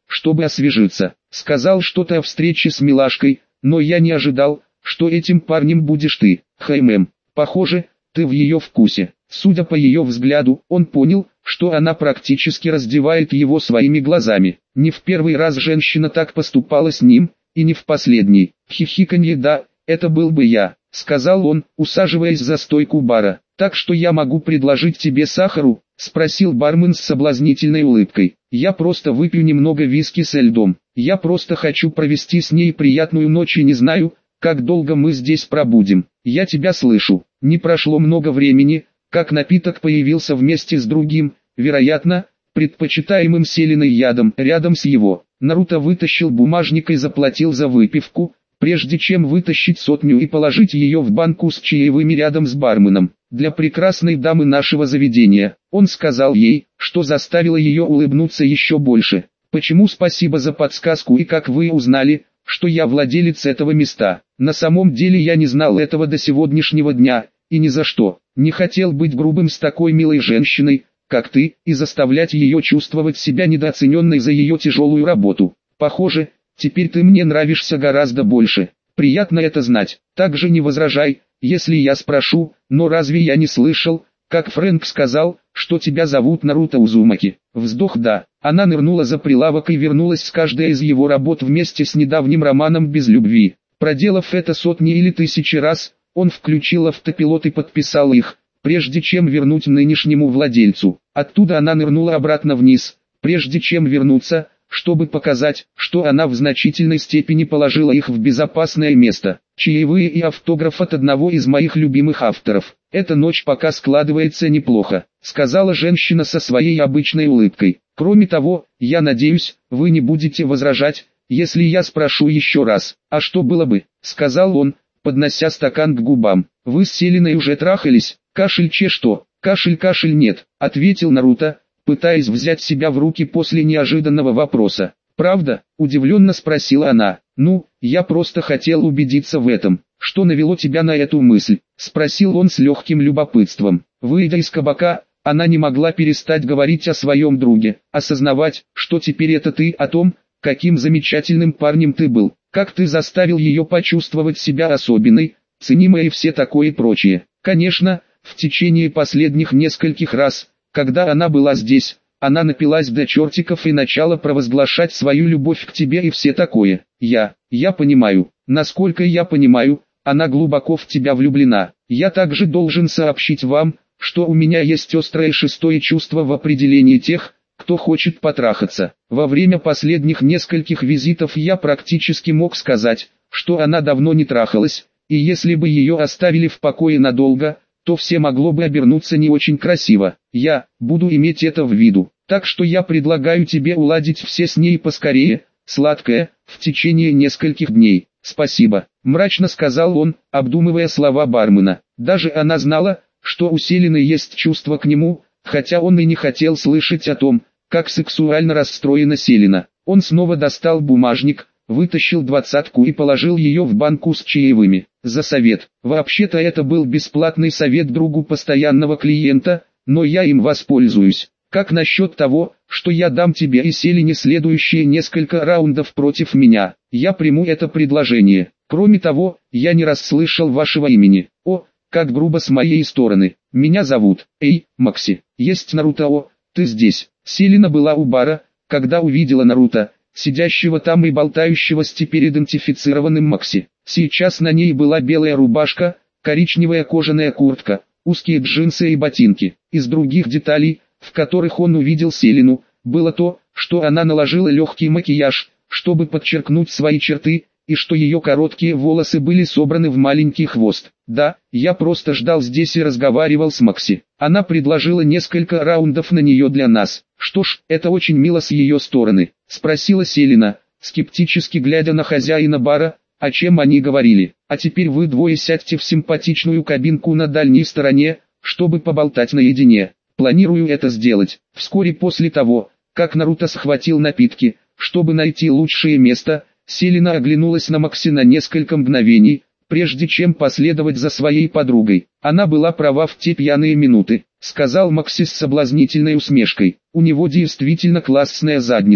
чтобы освежиться. Сказал что-то о встрече с милашкой, но я не ожидал, что этим парнем будешь ты. Хэймэм, похоже, ты в ее вкусе. Судя по ее взгляду, он понял, что она практически раздевает его своими глазами. Не в первый раз женщина так поступала с ним, и не в последний. Хихиканье, да, это был бы я, сказал он, усаживаясь за стойку бара. Так что я могу предложить тебе сахару? Спросил бармен с соблазнительной улыбкой. Я просто выпью немного виски со льдом. Я просто хочу провести с ней приятную ночь и не знаю, как долго мы здесь пробудем. Я тебя слышу. Не прошло много времени, как напиток появился вместе с другим, вероятно, предпочитаемым Селиной ядом, рядом с его. Наруто вытащил бумажник и заплатил за выпивку, прежде чем вытащить сотню и положить ее в банку с чаевыми рядом с барменом. Для прекрасной дамы нашего заведения, он сказал ей, что заставило ее улыбнуться еще больше. Почему спасибо за подсказку и как вы узнали, что я владелец этого места? На самом деле я не знал этого до сегодняшнего дня, и ни за что. Не хотел быть грубым с такой милой женщиной, как ты, и заставлять ее чувствовать себя недооцененной за ее тяжелую работу. Похоже, теперь ты мне нравишься гораздо больше. Приятно это знать. Также не возражай, если я спрошу, но разве я не слышал, как Фрэнк сказал, что тебя зовут Наруто Узумаки? Вздох да. Она нырнула за прилавок и вернулась с каждой из его работ вместе с недавним романом без любви. Проделав это сотни или тысячи раз, он включил автопилот и подписал их, прежде чем вернуть нынешнему владельцу. Оттуда она нырнула обратно вниз, прежде чем вернуться, чтобы показать, что она в значительной степени положила их в безопасное место. Чаевые и автограф от одного из моих любимых авторов. Эта ночь пока складывается неплохо, сказала женщина со своей обычной улыбкой. Кроме того, я надеюсь, вы не будете возражать, если я спрошу еще раз. А что было бы, сказал он, поднося стакан к губам. Вы с Селиной уже трахались? Кашель че что? Кашель-кашель нет, ответил Наруто, пытаясь взять себя в руки после неожиданного вопроса. «Правда?» – удивленно спросила она. «Ну, я просто хотел убедиться в этом. Что навело тебя на эту мысль?» – спросил он с легким любопытством. Выйдя из кабака, она не могла перестать говорить о своем друге, осознавать, что теперь это ты, о том, каким замечательным парнем ты был, как ты заставил ее почувствовать себя особенной, ценимой и все такое и прочее. Конечно, в течение последних нескольких раз, когда она была здесь, она напилась до чертиков и начала провозглашать свою любовь к тебе и все такое. Я, я понимаю, насколько я понимаю, она глубоко в тебя влюблена. Я также должен сообщить вам, что у меня есть острое шестое чувство в определении тех, кто хочет потрахаться. Во время последних нескольких визитов я практически мог сказать, что она давно не трахалась, и если бы ее оставили в покое надолго, то все могло бы обернуться не очень красиво. Я буду иметь это в виду. Так что я предлагаю тебе уладить все с ней поскорее, сладкое, в течение нескольких дней. Спасибо, мрачно сказал он, обдумывая слова бармена. Даже она знала, что у Селины есть чувство к нему, хотя он и не хотел слышать о том, как сексуально расстроена Селина. Он снова достал бумажник, вытащил двадцатку и положил ее в банку с чаевыми. За совет. Вообще-то это был бесплатный совет другу постоянного клиента, но я им воспользуюсь. Как насчет того, что я дам тебе и Селине следующие несколько раундов против меня? Я приму это предложение. Кроме того, я не расслышал вашего имени. О, как грубо с моей стороны. Меня зовут, эй, Макси. Есть Наруто, о, ты здесь. Селина была у бара, когда увидела Наруто, сидящего там и болтающегося теперь идентифицированным Макси. Сейчас на ней была белая рубашка, коричневая кожаная куртка, узкие джинсы и ботинки. Из других деталей, в которых он увидел Селину, было то, что она наложила легкий макияж, чтобы подчеркнуть свои черты, и что ее короткие волосы были собраны в маленький хвост. Да, я просто ждал здесь и разговаривал с Макси. Она предложила несколько раундов на нее для нас. Что ж, это очень мило с ее стороны, спросила Селина, скептически глядя на хозяина бара, о чем они говорили. А теперь вы двое сядьте в симпатичную кабинку на дальней стороне, чтобы поболтать наедине. Планирую это сделать вскоре после того, как Наруто схватил напитки, чтобы найти лучшее место. Селина оглянулась на Макси на несколько мгновений, прежде чем последовать за своей подругой. Она была права в те пьяные минуты, сказал Макси с соблазнительной усмешкой. У него действительно классная задница.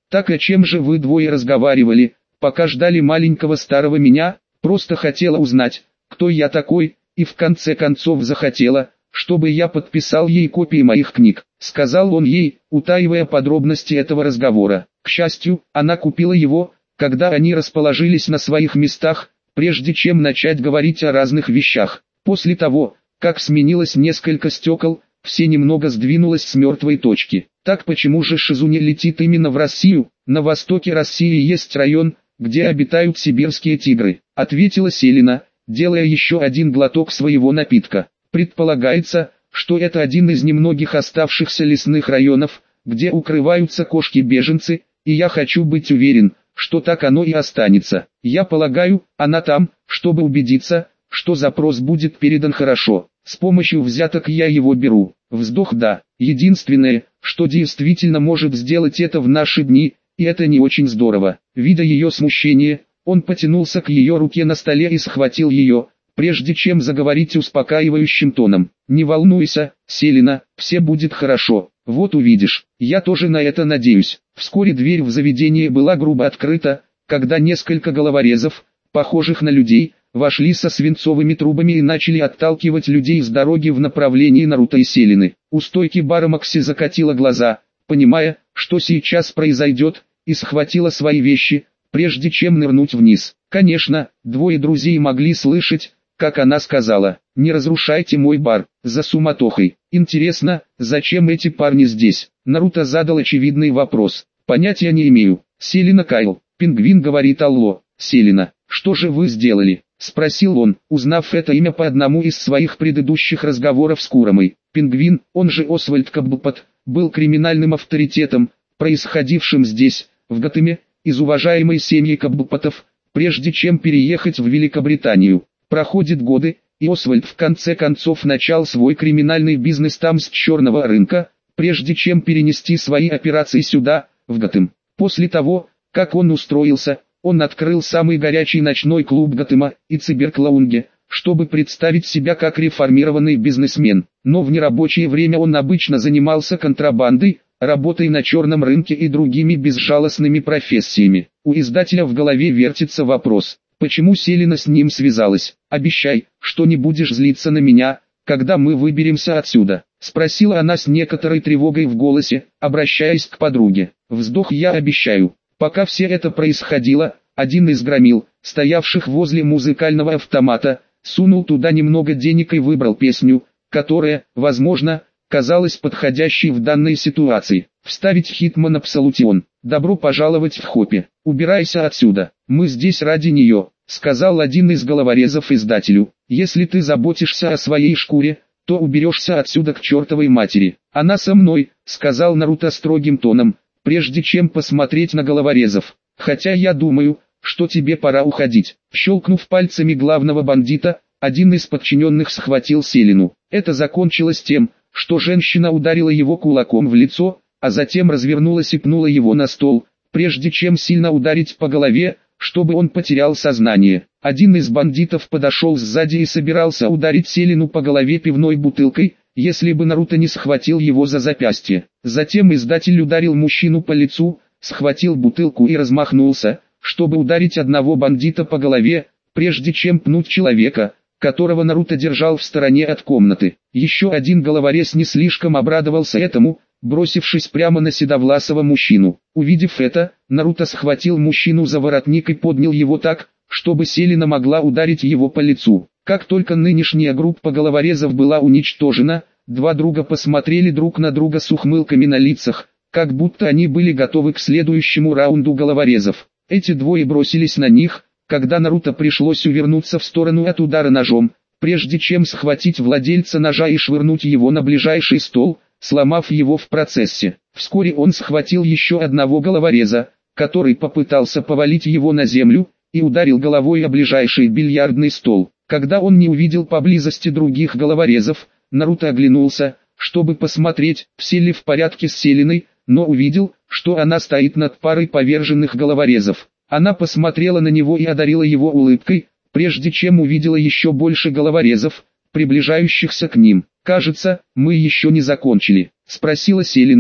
Так о чем же вы двое разговаривали, пока ждали маленького старого меня? Просто хотела узнать, кто я такой, и в конце концов захотела, чтобы я подписал ей копии моих книг», — сказал он ей, утаивая подробности этого разговора. К счастью, она купила его, когда они расположились на своих местах, прежде чем начать говорить о разных вещах. После того, как сменилось несколько стекол, все немного сдвинулось с мертвой точки. Так почему же Шизуне летит именно в Россию? На востоке России есть район, где обитают сибирские тигры, ответила Селина, делая еще один глоток своего напитка. Предполагается, что это один из немногих оставшихся лесных районов, где укрываются кошки-беженцы, и я хочу быть уверен, что так оно и останется. Я полагаю, она там, чтобы убедиться, что запрос будет передан хорошо. С помощью взяток я его беру. Вздох да. Единственное, что действительно может сделать это в наши дни, и это не очень здорово. Видя ее смущение, он потянулся к ее руке на столе и схватил ее, прежде чем заговорить успокаивающим тоном. «Не волнуйся, Селина, все будет хорошо, вот увидишь, я тоже на это надеюсь». Вскоре дверь в заведение была грубо открыта, когда несколько головорезов, похожих на людей, вошли со свинцовыми трубами и начали отталкивать людей с дороги в направлении Наруто и Селины. У стойки бара Макси закатила глаза, понимая, что сейчас произойдет, и схватила свои вещи, прежде чем нырнуть вниз. Конечно, двое друзей могли слышать, как она сказала: «Не разрушайте мой бар», за суматохой. Интересно, зачем эти парни здесь? Наруто задал очевидный вопрос. Понятия не имею. Селина Кайл. Пингвин говорит: «Алло, Селина, что же вы сделали?» Спросил он, узнав это имя по одному из своих предыдущих разговоров с Куромой. Пингвин, он же Освальд Каббупот, был криминальным авторитетом, происходившим здесь, в Готэме, из уважаемой семьи Каббупотов, прежде чем переехать в Великобританию. Проходят годы, и Освальд в конце концов начал свой криминальный бизнес там с черного рынка, прежде чем перенести свои операции сюда, в Готэм. После того, как он устроился, он открыл самый горячий ночной клуб Готэма и Циберклаунге, чтобы представить себя как реформированный бизнесмен. Но в нерабочее время он обычно занимался контрабандой, работой на черном рынке и другими безжалостными профессиями. У издателя в голове вертится вопрос: почему Селина с ним связалась? «Обещай, что не будешь злиться на меня, когда мы выберемся отсюда», — спросила она с некоторой тревогой в голосе, обращаясь к подруге. Вздох: «Я обещаю». Пока все это происходило, один из громил, стоявших возле музыкального автомата, сунул туда немного денег и выбрал песню, которая, возможно, казалась подходящей в данной ситуации. Вставить Хитман Абсолютион. «Добро пожаловать в Хоппи. Убирайся отсюда. Мы здесь ради нее», — сказал один из головорезов издателю. «Если ты заботишься о своей шкуре, то уберешься отсюда к чертовой матери». «Она со мной», — сказал Наруто строгим тоном, прежде чем посмотреть на головорезов. «Хотя я думаю, что тебе пора уходить». Щелкнув пальцами главного бандита, один из подчиненных схватил Селину. Это закончилось тем, что женщина ударила его кулаком в лицо, а затем развернулась и пнула его на стол, прежде чем сильно ударить по голове, чтобы он потерял сознание. Один из бандитов подошел сзади и собирался ударить Селину по голове пивной бутылкой, если бы Наруто не схватил его за запястье. Затем издатель ударил мужчину по лицу, схватил бутылку и размахнулся, чтобы ударить одного бандита по голове, прежде чем пнуть человека, которого Наруто держал в стороне от комнаты. Еще один головорез не слишком обрадовался этому, бросившись прямо на седовласого мужчину. Увидев это, Наруто схватил мужчину за воротник и поднял его так, чтобы Селина могла ударить его по лицу. Как только нынешняя группа головорезов была уничтожена, два друга посмотрели друг на друга с ухмылками на лицах, как будто они были готовы к следующему раунду головорезов. Эти двое бросились на них, когда Наруто пришлось увернуться в сторону от удара ножом, прежде чем схватить владельца ножа и швырнуть его на ближайший стол, сломав его в процессе. Вскоре он схватил еще одного головореза, который попытался повалить его на землю, и ударил головой о ближайший бильярдный стол. Когда он не увидел поблизости других головорезов, Наруто оглянулся, чтобы посмотреть, все ли в порядке с Селиной, но увидел, что она стоит над парой поверженных головорезов. Она посмотрела на него и одарила его улыбкой, прежде чем увидела еще больше головорезов, приближающихся к ним. «Кажется, мы еще не закончили», — спросила Селина,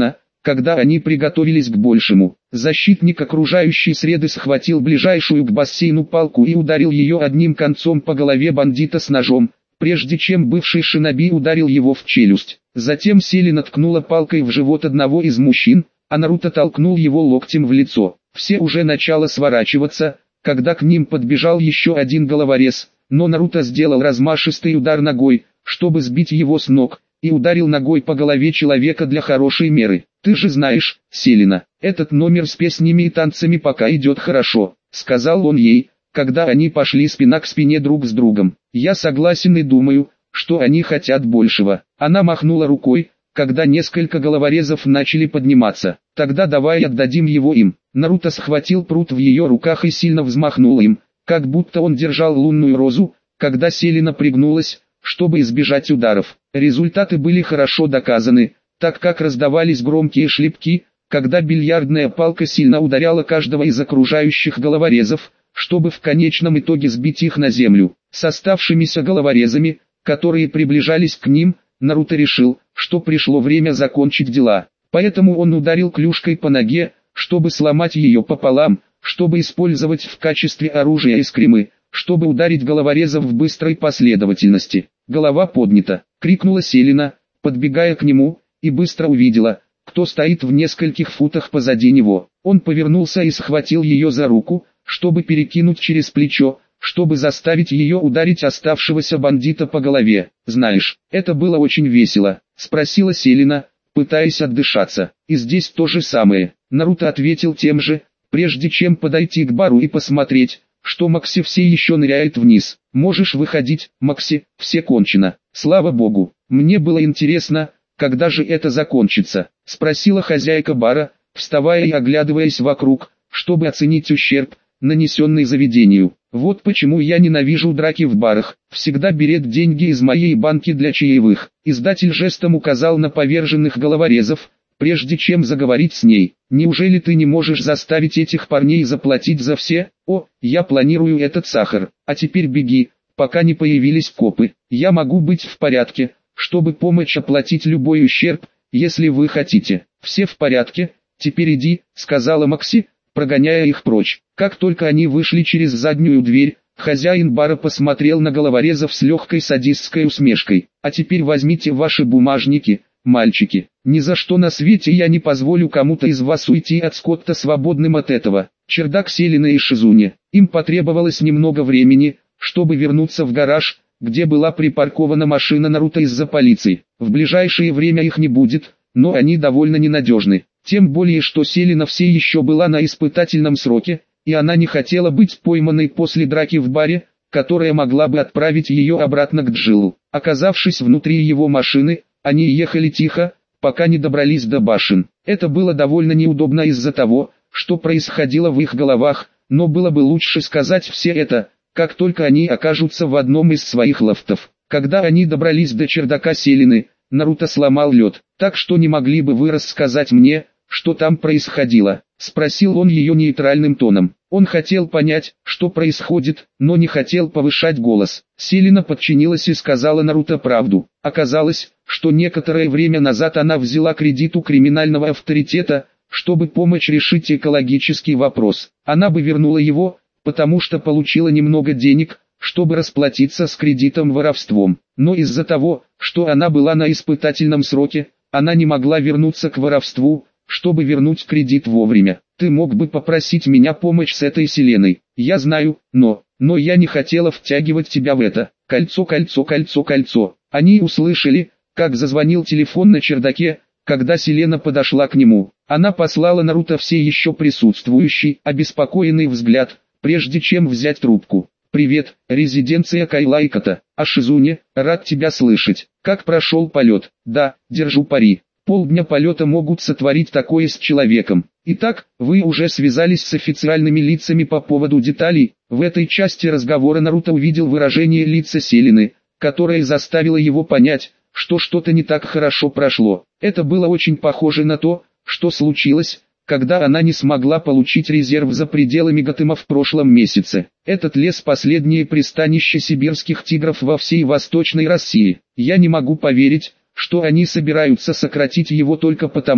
когда они приготовились к большему. Защитник окружающей среды схватил ближайшую к бассейну палку и ударил ее одним концом по голове бандита с ножом, прежде чем бывший шиноби ударил его в челюсть. Затем Селена ткнула палкой в живот одного из мужчин, а Наруто толкнул его локтем в лицо. Все уже начало сворачиваться, когда к ним подбежал еще один головорез, но Наруто сделал размашистый удар ногой, чтобы сбить его с ног, и ударил ногой по голове человека для хорошей меры. «Ты же знаешь, Селена, этот номер с песнями и танцами пока идет хорошо», — сказал он ей, когда они пошли спина к спине друг с другом. «Я согласен и думаю, что они хотят большего». Она махнула рукой, когда несколько головорезов начали подниматься. «Тогда давай отдадим его им». Наруто схватил прут в ее руках и сильно взмахнул им, как будто он держал лунную розу, когда Селена пригнулась, чтобы избежать ударов. Результаты были хорошо доказаны, так как раздавались громкие шлепки, когда бильярдная палка сильно ударяла каждого из окружающих головорезов, чтобы в конечном итоге сбить их на землю. С оставшимися головорезами, которые приближались к ним, Наруто решил, что пришло время закончить дела. Поэтому он ударил клюшкой по ноге, чтобы сломать ее пополам, чтобы использовать в качестве оружия эскримы, чтобы ударить головорезов в быстрой последовательности. «Голова поднята!» — крикнула Селена, подбегая к нему, и быстро увидела, кто стоит в нескольких футах позади него. Он повернулся и схватил ее за руку, чтобы перекинуть через плечо, чтобы заставить ее ударить оставшегося бандита по голове. «Знаешь, это было очень весело», — спросила Селена, пытаясь отдышаться. «И здесь то же самое». Наруто ответил тем же, прежде чем подойти к бару и посмотреть, что Макси все еще ныряет вниз. «Можешь выходить, Макси, все кончено». «Слава богу, мне было интересно, когда же это закончится?» — спросила хозяйка бара, вставая и оглядываясь вокруг, чтобы оценить ущерб, нанесенный заведению. «Вот почему я ненавижу драки в барах. Всегда берет деньги из моей банки для чаевых». Издатель жестом указал на поверженных головорезов, прежде чем заговорить с ней. «Неужели ты не можешь заставить этих парней заплатить за все? О, я планирую этот сахар. А теперь беги, пока не появились копы. Я могу быть в порядке, чтобы помочь оплатить любой ущерб, если вы хотите». «Все в порядке, теперь иди», — сказала Макси, прогоняя их прочь. Как только они вышли через заднюю дверь, хозяин бара посмотрел на головорезов с легкой садистской усмешкой. «А теперь возьмите ваши бумажники, мальчики. Ни за что на свете я не позволю кому-то из вас уйти от Скотта свободным от этого». Чердак Селены и Шизуни. Им потребовалось немного времени, чтобы вернуться в гараж, где была припаркована машина Наруто из-за полиции. В ближайшее время их не будет, но они довольно ненадежны. Тем более, что Селена все еще была на испытательном сроке, и она не хотела быть пойманной после драки в баре, которая могла бы отправить ее обратно к Джилу. Оказавшись внутри его машины, они ехали тихо, пока не добрались до башен. Это было довольно неудобно из-за того, что происходило в их головах, но было бы лучше сказать все это, как только они окажутся в одном из своих лофтов. Когда они добрались до чердака Селены, Наруто сломал лед. «Так что не могли бы вы рассказать мне, что там происходило?» — спросил он ее нейтральным тоном. Он хотел понять, что происходит, но не хотел повышать голос. Селена подчинилась и сказала Наруто правду. Оказалось, что некоторое время назад она взяла кредит у криминального авторитета, чтобы помочь решить экологический вопрос. Она бы вернула его, потому что получила немного денег, чтобы расплатиться с кредитом воровством. Но из-за того, что она была на испытательном сроке, она не могла вернуться к воровству, чтобы вернуть кредит вовремя. «Ты мог бы попросить меня помочь с этой Селеной. Я знаю, но... Но я не хотела втягивать тебя в это. Кольцо, кольцо, кольцо, кольцо». Они услышали, как зазвонил телефон на чердаке, когда Селена подошла к нему. Она послала Наруто все еще присутствующий, обеспокоенный взгляд, прежде чем взять трубку. «Привет, резиденция Кайлайката. А Шизуни, рад тебя слышать. Как прошел полет?» «Да, держу пари. Полдня полета могут сотворить такое с человеком. Итак, вы уже связались с официальными лицами по поводу деталей?» В этой части разговора Наруто увидел выражение лица Селены, которое заставило его понять, что что-то не так хорошо прошло. Это было очень похоже на то, что случилось, когда она не смогла получить резерв за пределами Готэма в прошлом месяце. Этот лес — последнее пристанище сибирских тигров во всей Восточной России. Я не могу поверить, что они собираются сократить его только потому,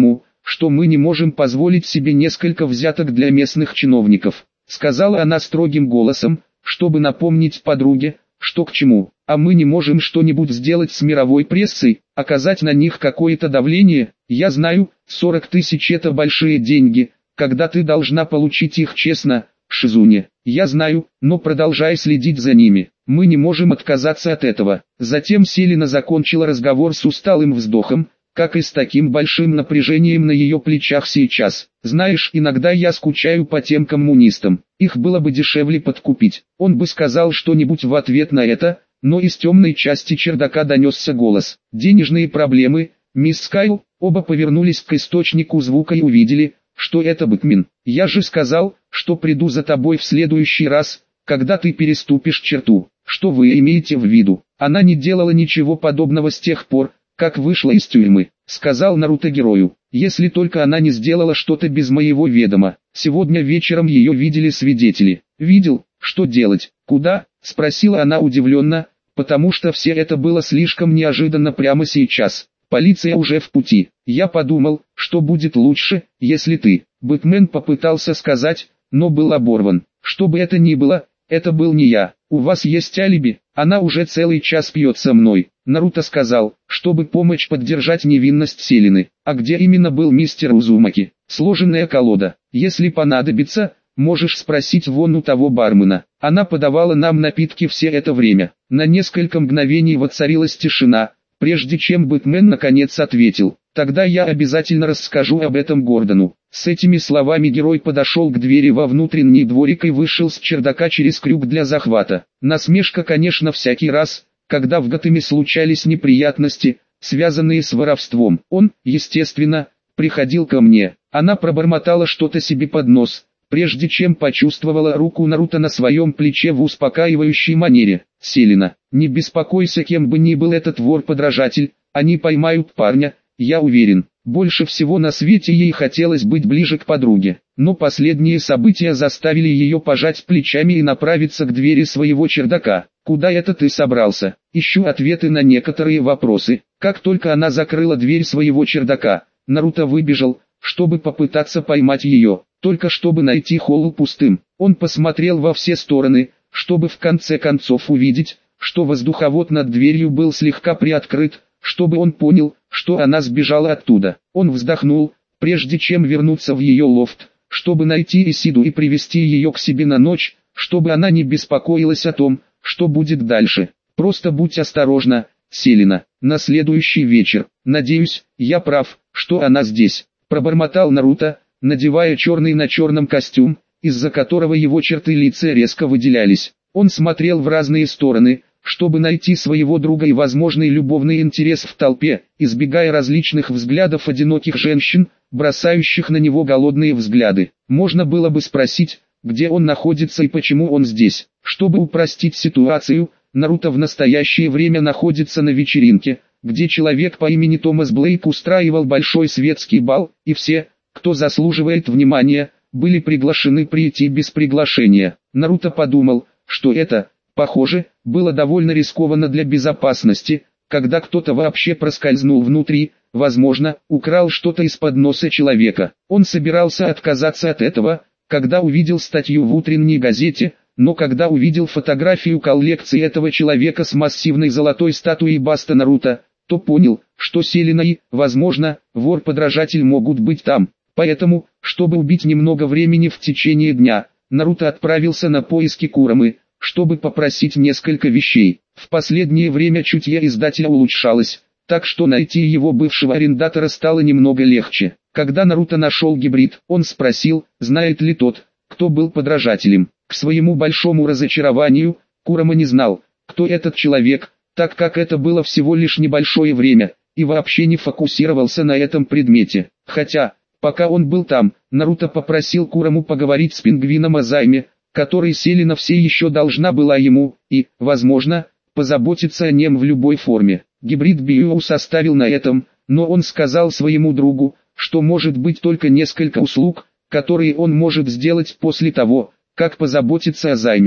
что мы не можем позволить себе несколько взяток для местных чиновников», — сказала она строгим голосом, чтобы напомнить подруге, что к чему. «А мы не можем что-нибудь сделать с мировой прессой, оказать на них какое-то давление? Я знаю, сорок тысяч это большие деньги, когда ты должна получить их честно, Шизуне. Я знаю, но продолжай следить за ними. Мы не можем отказаться от этого». Затем Селина закончила разговор с усталым вздохом, как и с таким большим напряжением на ее плечах сейчас. «Знаешь, иногда я скучаю по тем коммунистам, их было бы дешевле подкупить». Он бы сказал что-нибудь в ответ на это, но из темной части чердака донесся голос. «Денежные проблемы, мисс Скайл». Оба повернулись к источнику звука и увидели, что это Бэтмен. «Я же сказал, что приду за тобой в следующий раз, когда ты переступишь черту. Что вы имеете в виду? Она не делала ничего подобного с тех пор, как вышла из тюрьмы», — сказал Наруто герою. «Если только она не сделала что-то без моего ведома. Сегодня вечером ее видели свидетели». «Видел? Что делать? Куда?» — спросила она удивленно, потому что все это было слишком неожиданно прямо сейчас. «Полиция уже в пути. Я подумал, что будет лучше, если ты...» Бэтмен попытался сказать, но был оборван. «Что бы это ни было, это был не я. У вас есть алиби?» «Она уже целый час пьет со мной», — Наруто сказал, чтобы помочь поддержать невинность Селины. «А где именно был мистер Узумаки?» «Сложенная колода. Если понадобится, можешь спросить вон у того бармена. Она подавала нам напитки все это время». На несколько мгновений воцарилась тишина, прежде чем Бэтмен наконец ответил. «Тогда я обязательно расскажу об этом Гордону». С этими словами герой подошел к двери во внутренний дворик и вышел с чердака через крюк для захвата. Насмешка, конечно, всякий раз, когда в Готэме случались неприятности, связанные с воровством. Он, естественно, приходил ко мне. Она пробормотала что-то себе под нос, прежде чем почувствовала руку Наруто на своем плече в успокаивающей манере. «Селина, не беспокойся, кем бы ни был этот вор-подражатель, они поймают парня, я уверен». Больше всего на свете ей хотелось быть ближе к подруге, но последние события заставили ее пожать плечами и направиться к двери своего чердака. «Куда это ты собрался?» «Ищу ответы на некоторые вопросы». Как только она закрыла дверь своего чердака, Наруто выбежал, чтобы попытаться поймать ее, только чтобы найти холл пустым. Он посмотрел во все стороны, чтобы в конце концов увидеть, что воздуховод над дверью был слегка приоткрыт, чтобы он понял, что она сбежала оттуда. Он вздохнул, прежде чем вернуться в ее лофт, чтобы найти Исиду и привести ее к себе на ночь, чтобы она не беспокоилась о том, что будет дальше. «Просто будь осторожна, Селина, на следующий вечер. Надеюсь, я прав, что она здесь», — пробормотал Наруто, надевая черный на черном костюм, из-за которого его черты лица резко выделялись. Он смотрел в разные стороны, чтобы найти своего друга и возможный любовный интерес в толпе, избегая различных взглядов одиноких женщин, бросающих на него голодные взгляды. Можно было бы спросить, где он находится и почему он здесь. Чтобы упростить ситуацию, Наруто в настоящее время находится на вечеринке, где человек по имени Томас Блейк устраивал большой светский бал, и все, кто заслуживает внимания, были приглашены прийти без приглашения. Наруто подумал, что это, похоже, было довольно рискованно для безопасности, когда кто-то вообще проскользнул внутри, возможно, украл что-то из-под носа человека. Он собирался отказаться от этого, когда увидел статью в утренней газете, но когда увидел фотографию коллекции этого человека с массивной золотой статуей Баста Наруто, то понял, что Селина и, возможно, вор-подражатель могут быть там. Поэтому, чтобы убить немного времени в течение дня, Наруто отправился на поиски Курамы, чтобы попросить несколько вещей. В последнее время чутье издателя улучшалось, так что найти его бывшего арендатора стало немного легче. Когда Наруто нашел гибрид, он спросил, знает ли тот, кто был подражателем. К своему большому разочарованию, Курама не знал, кто этот человек, так как это было всего лишь небольшое время, и вообще не фокусировался на этом предмете. Хотя, пока он был там, Наруто попросил Кураму поговорить с пингвином о займе, который Селина все еще должна была ему, и, возможно, позаботиться о нем в любой форме. Гибрид Биоу составил на этом, но он сказал своему другу, что может быть только несколько услуг, которые он может сделать после того, как позаботиться о займе.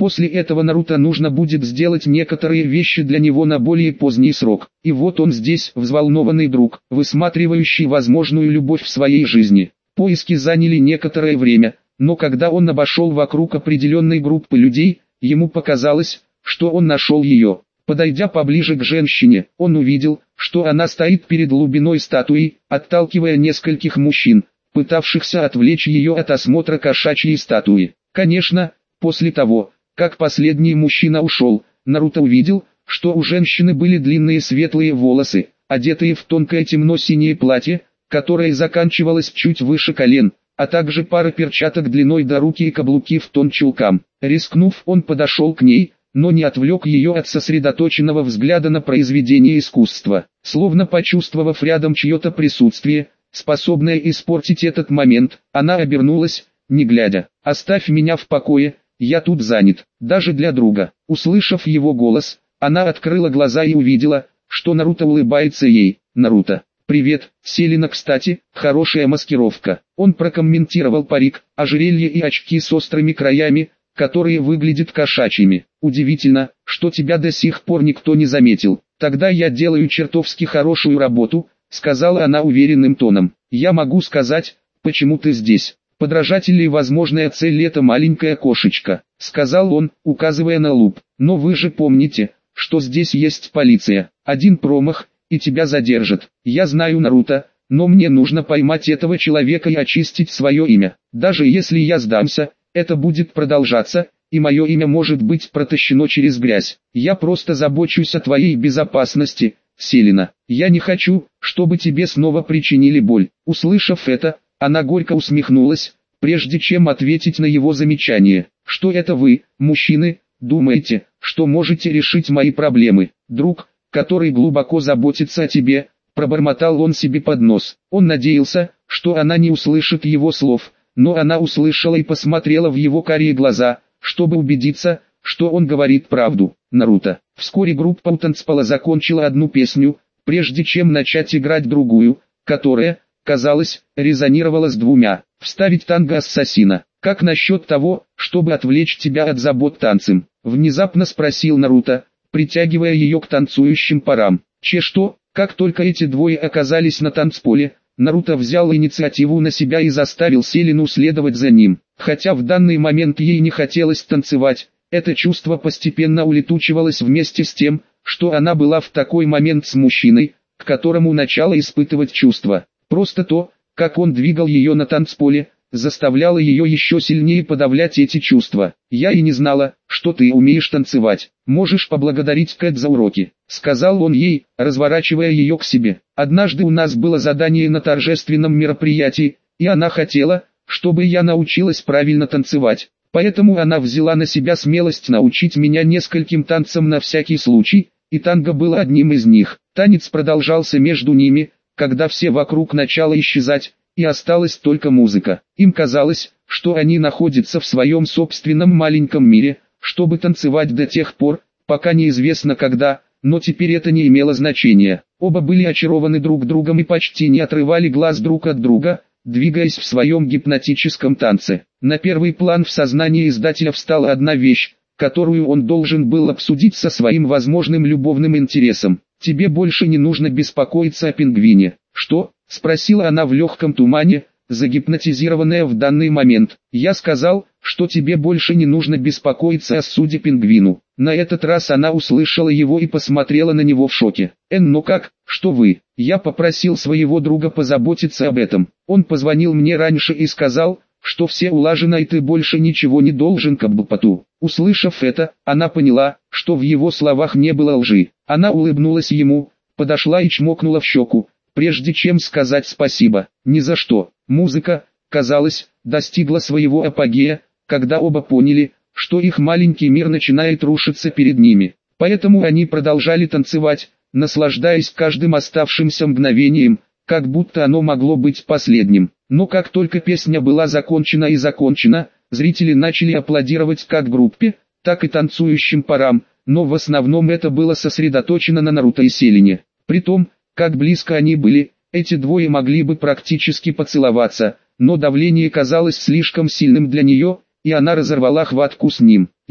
После этого Наруто нужно будет сделать некоторые вещи для него на более поздний срок. И вот он здесь, взволнованный друг, высматривающий возможную любовь в своей жизни. Поиски заняли некоторое время, но когда он обошел вокруг определенной группы людей, ему показалось, что он нашел ее. Подойдя поближе к женщине, он увидел, что она стоит перед глубиной статуи, отталкивая нескольких мужчин, пытавшихся отвлечь ее от осмотра кошачьей статуи. Конечно, после того, как последний мужчина ушел, Наруто увидел, что у женщины были длинные светлые волосы, одетые в тонкое темно-синее платье, которое заканчивалось чуть выше колен, а также пара перчаток длиной до руки и каблуки в тон чулкам. Рискнув, он подошел к ней, но не отвлек ее от сосредоточенного взгляда на произведение искусства. Словно почувствовав рядом чье-то присутствие, способное испортить этот момент, она обернулась, не глядя. «Оставь меня в покое, я тут занят, даже для друга». Услышав его голос, она открыла глаза и увидела, что Наруто улыбается ей. «Наруто, привет, Селина, кстати, хорошая маскировка». Он прокомментировал парик, ожерелье и очки с острыми краями, которые выглядят кошачьими. «Удивительно, что тебя до сих пор никто не заметил. Тогда я делаю чертовски хорошую работу», — сказала она уверенным тоном. «Я могу сказать, почему ты здесь. Подражатель и возможная цель — это маленькая кошечка», — сказал он, указывая на луп. «Но вы же помните, что здесь есть полиция. Один промах, и тебя задержат. Я знаю, Наруто, но мне нужно поймать этого человека и очистить свое имя. Даже если я сдамся, это будет продолжаться, и мое имя может быть протащено через грязь. Я просто забочусь о твоей безопасности, Селина. Я не хочу, чтобы тебе снова причинили боль». Услышав это, она горько усмехнулась, прежде чем ответить на его замечание. «Что это вы, мужчины, думаете, что можете решить мои проблемы? Друг, который глубоко заботится о тебе», — пробормотал он себе под нос. Он надеялся, что она не услышит его слов, но она услышала и посмотрела в его карие глаза, чтобы убедиться, что он говорит правду. «Наруто». Вскоре группа у танцпола закончила одну песню, прежде чем начать играть другую, которая, казалось, резонировала с двумя. «Вставить танго ассасина. Как насчет того, чтобы отвлечь тебя от забот танцем?» — внезапно спросил Наруто, притягивая ее к танцующим парам. Че что? Как только эти двое оказались на танцполе, Наруто взял инициативу на себя и заставил Селину следовать за ним. Хотя в данный момент ей не хотелось танцевать, это чувство постепенно улетучивалось вместе с тем, что она была в такой момент с мужчиной, к которому начала испытывать чувства. Просто то, как он двигал ее на танцполе, заставляло ее еще сильнее подавлять эти чувства. «Я и не знала, что ты умеешь танцевать. Можешь поблагодарить Кэт за уроки», — сказал он ей, разворачивая ее к себе. «Однажды у нас было задание на торжественном мероприятии, и она хотела, чтобы я научилась правильно танцевать. Поэтому она взяла на себя смелость научить меня нескольким танцам на всякий случай, и танго было одним из них». Танец продолжался между ними, когда все вокруг начало исчезать, и осталась только музыка. Им казалось, что они находятся в своем собственном маленьком мире, чтобы танцевать до тех пор, пока неизвестно когда, но теперь это не имело значения. Оба были очарованы друг другом и почти не отрывали глаз друг от друга, двигаясь в своем гипнотическом танце. На первый план в сознании издателя встала одна вещь, которую он должен был обсудить со своим возможным любовным интересом. «Тебе больше не нужно беспокоиться о пингвине». «Что?» — спросила она в легком тумане, загипнотизированная в данный момент. «Я сказал, что тебе больше не нужно беспокоиться о суде пингвину». На этот раз она услышала его и посмотрела на него в шоке. «Эн, ну как, что вы?» «Я попросил своего друга позаботиться об этом. Он позвонил мне раньше и сказал, что все улажено и ты больше ничего не должен Каббапату». Услышав это, она поняла, что в его словах не было лжи. Она улыбнулась ему, подошла и чмокнула в щеку, прежде чем сказать спасибо. «Ни за что». Музыка, казалось, достигла своего апогея, когда оба поняли, что их маленький мир начинает рушиться перед ними. Поэтому они продолжали танцевать, наслаждаясь каждым оставшимся мгновением, как будто оно могло быть последним. Но как только песня была закончена и закончена, зрители начали аплодировать как группе, так и танцующим парам, но в основном это было сосредоточено на Наруто и Селине. Притом, как близко они были, эти двое могли бы практически поцеловаться, но давление казалось слишком сильным для нее, и она разорвала хватку с ним. «Я,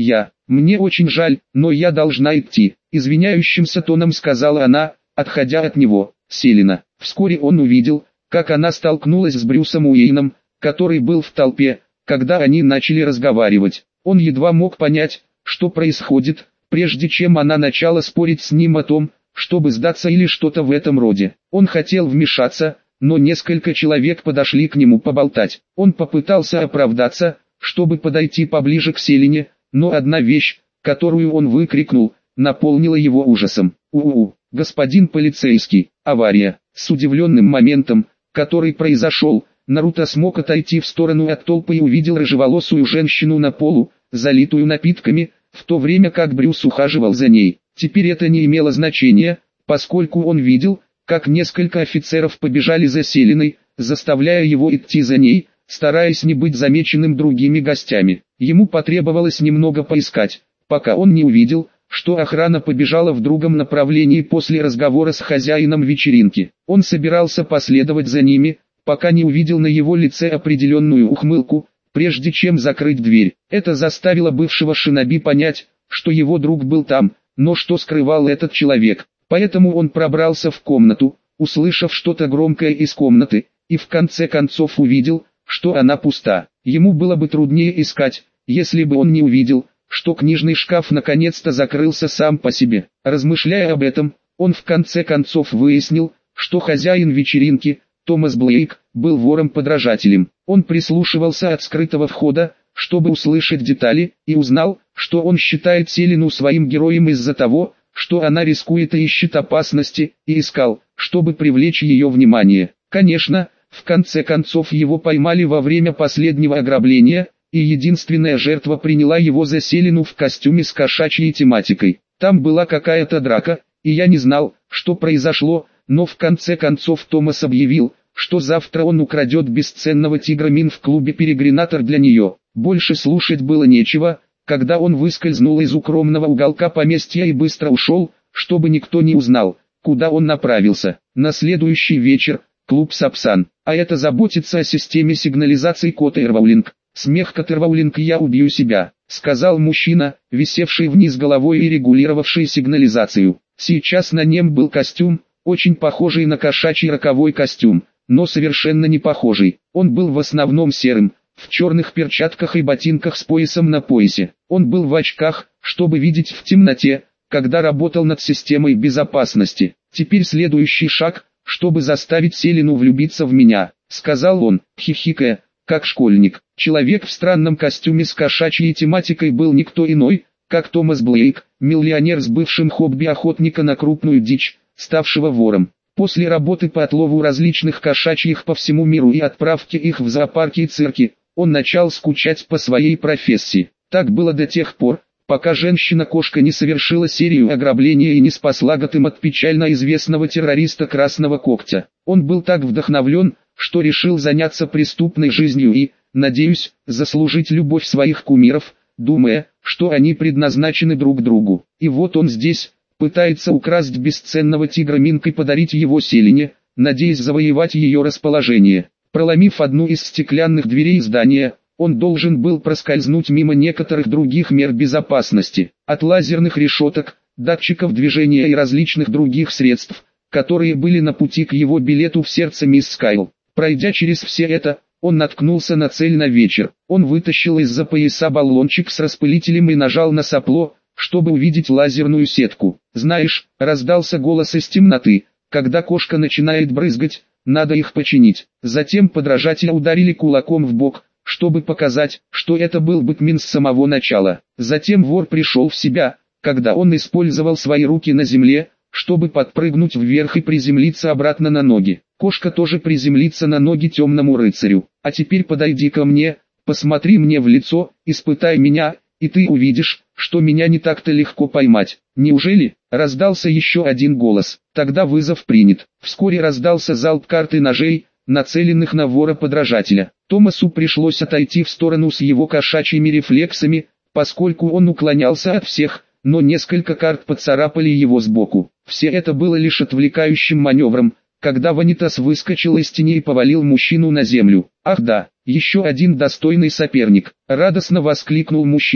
«Мне очень жаль, но я должна идти», — извиняющимся тоном сказала она, отходя от него. Селена. Вскоре он увидел, как она столкнулась с Брюсом Уэйном, который был в толпе, когда они начали разговаривать. Он едва мог понять, что происходит, прежде чем она начала спорить с ним о том, чтобы сдаться или что-то в этом роде. Он хотел вмешаться, но несколько человек подошли к нему поболтать. Он попытался оправдаться, чтобы подойти поближе к Селене, но одна вещь, которую он выкрикнул, наполнила его ужасом. «У-у-у, господин полицейский, авария!» С удивленным моментом, который произошел, Наруто смог отойти в сторону от толпы и увидел рыжеволосую женщину на полу, залитую напитками, в то время как Брюс ухаживал за ней. Теперь это не имело значения, поскольку он видел, как несколько офицеров побежали за Селеной, заставляя его идти за ней, стараясь не быть замеченным другими гостями. Ему потребовалось немного поискать, пока он не увидел, что охрана побежала в другом направлении после разговора с хозяином вечеринки. Он собирался последовать за ними, пока не увидел на его лице определенную ухмылку, прежде чем закрыть дверь. Это заставило бывшего шиноби понять, что его друг был там, но что скрывал этот человек. Поэтому он пробрался в комнату, услышав что-то громкое из комнаты, и в конце концов увидел, что она пуста. Ему было бы труднее искать, если бы он не увидел, что книжный шкаф наконец-то закрылся сам по себе. Размышляя об этом, он в конце концов выяснил, что хозяин вечеринки, Томас Блейк, был вором-подражателем. Он прислушивался от скрытого входа, чтобы услышать детали, и узнал, что он считает Селену своим героем из-за того, что она рискует и ищет опасности, и искал, чтобы привлечь ее внимание. Конечно, в конце концов его поймали во время последнего ограбления, и единственная жертва приняла его за Селену в костюме с кошачьей тематикой. Там была какая-то драка, и я не знал, что произошло, но в конце концов Томас объявил, что завтра он украдет бесценного тигра Мин в клубе «Перегринатор» для нее. Больше слушать было нечего, когда он выскользнул из укромного уголка поместья и быстро ушел, чтобы никто не узнал, куда он направился. На следующий вечер, клуб Сапсан, а это заботится о системе сигнализации Коттерваулинг. «Смех Коттерваулинг, я убью себя», — сказал мужчина, висевший вниз головой и регулировавший сигнализацию. Сейчас на нем был костюм, очень похожий на кошачий роковой костюм, но совершенно не похожий. Он был в основном серым, в черных перчатках и ботинках с поясом на поясе. Он был в очках, чтобы видеть в темноте, когда работал над системой безопасности. «Теперь следующий шаг, чтобы заставить Селену влюбиться в меня», — сказал он, хихикая, как школьник. Человек в странном костюме с кошачьей тематикой был никто иной, как Томас Блейк, миллионер с бывшим хобби охотника на крупную дичь, ставшего вором. После работы по отлову различных кошачьих по всему миру и отправке их в зоопарки и цирки, он начал скучать по своей профессии. Так было до тех пор, пока женщина-кошка не совершила серию ограблений и не спасла Готэм от печально известного террориста Красного Когтя. Он был так вдохновлен, что решил заняться преступной жизнью и, надеюсь, заслужить любовь своих кумиров, думая, что они предназначены друг другу. И вот он здесь, пытается украсть бесценного тигра Минк и подарить его Селене, надеясь завоевать ее расположение. Проломив одну из стеклянных дверей здания, он должен был проскользнуть мимо некоторых других мер безопасности, от лазерных решеток, датчиков движения и различных других средств, которые были на пути к его билету в сердце мисс Скайл. Пройдя через все это, он наткнулся на цель на вечер. Он вытащил из-за пояса баллончик с распылителем и нажал на сопло, чтобы увидеть лазерную сетку. «Знаешь», — раздался голос из темноты, — «когда кошка начинает брызгать, надо их починить». Затем подражателя ударили кулаком в бок, чтобы показать, что это был Бэтмен с самого начала. Затем вор пришел в себя, когда он использовал свои руки на земле, чтобы подпрыгнуть вверх и приземлиться обратно на ноги. Кошка тоже приземлится на ноги темному рыцарю. «А теперь подойди ко мне, посмотри мне в лицо, испытай меня, и ты увидишь, что меня не так-то легко поймать». «Неужели?» — раздался еще один голос. «Тогда вызов принят». Вскоре раздался залп карт и ножей, нацеленных на вора-подражателя. Томасу пришлось отойти в сторону с его кошачьими рефлексами, поскольку он уклонялся от всех, но несколько карт поцарапали его сбоку. Все это было лишь отвлекающим маневром, когда Ванитас выскочил из тени и повалил мужчину на землю. «Ах да, еще один достойный соперник!» — радостно воскликнул мужчина,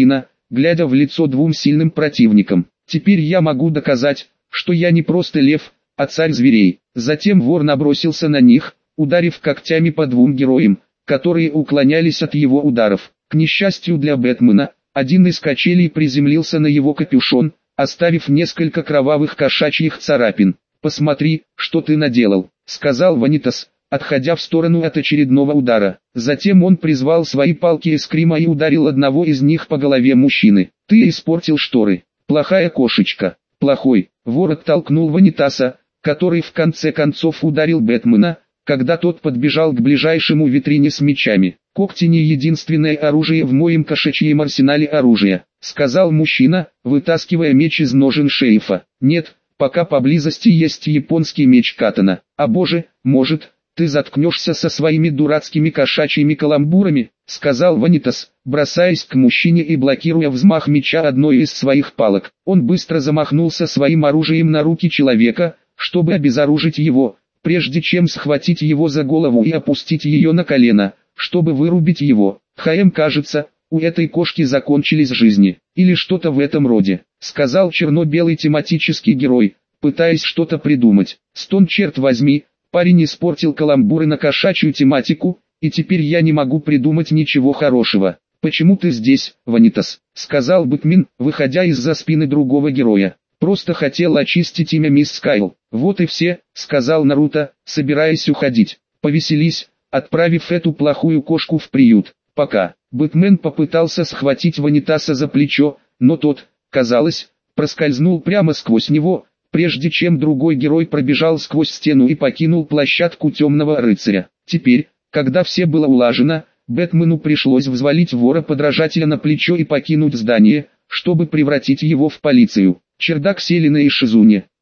глядя в лицо двум сильным противникам. «Теперь я могу доказать, что я не просто лев, а царь зверей». Затем вор набросился на них, ударив когтями по двум героям, которые уклонялись от его ударов. К несчастью для Бэтмена, один из качелей приземлился на его капюшон, оставив несколько кровавых кошачьих царапин. «Посмотри, что ты наделал», — сказал Ванитас, отходя в сторону от очередного удара. Затем он призвал свои палки эскрима и ударил одного из них по голове мужчины. «Ты испортил шторы. Плохая кошечка». «Плохой». Вор оттолкнул Ванитаса, который в конце концов ударил Бэтмена, когда тот подбежал к ближайшему витрине с мечами. «Когти не единственное оружие в моем кошачьем арсенале оружия», — сказал мужчина, вытаскивая меч из ножен шерифа. «Нет, пока поблизости есть японский меч катана. А боже, может, ты заткнешься со своими дурацкими кошачьими каламбурами», — сказал Ванитас, бросаясь к мужчине и блокируя взмах меча одной из своих палок. Он быстро замахнулся своим оружием на руки человека, чтобы обезоружить его, прежде чем схватить его за голову и опустить ее на колено, чтобы вырубить его. «Хаем, кажется, у этой кошки закончились жизни, или что-то в этом роде», — сказал черно-белый тематический герой, пытаясь что-то придумать. «Стон, черт возьми, парень испортил каламбуры на кошачью тематику, и теперь я не могу придумать ничего хорошего». «Почему ты здесь, Ванитас?» — сказал Бэтмен, выходя из-за спины другого героя. «Просто хотел очистить имя мисс Скайл». «Вот и все», — сказал Наруто, собираясь уходить. «Повеселись, отправив эту плохую кошку в приют. Пока». Бэтмен попытался схватить Ванитаса за плечо, но тот, казалось, проскользнул прямо сквозь него, прежде чем другой герой пробежал сквозь стену и покинул площадку Темного Рыцаря. Теперь, когда все было улажено, Бэтмену пришлось взвалить вора-подражателя на плечо и покинуть здание, чтобы превратить его в полицию. Чердак Селина и Шизуни.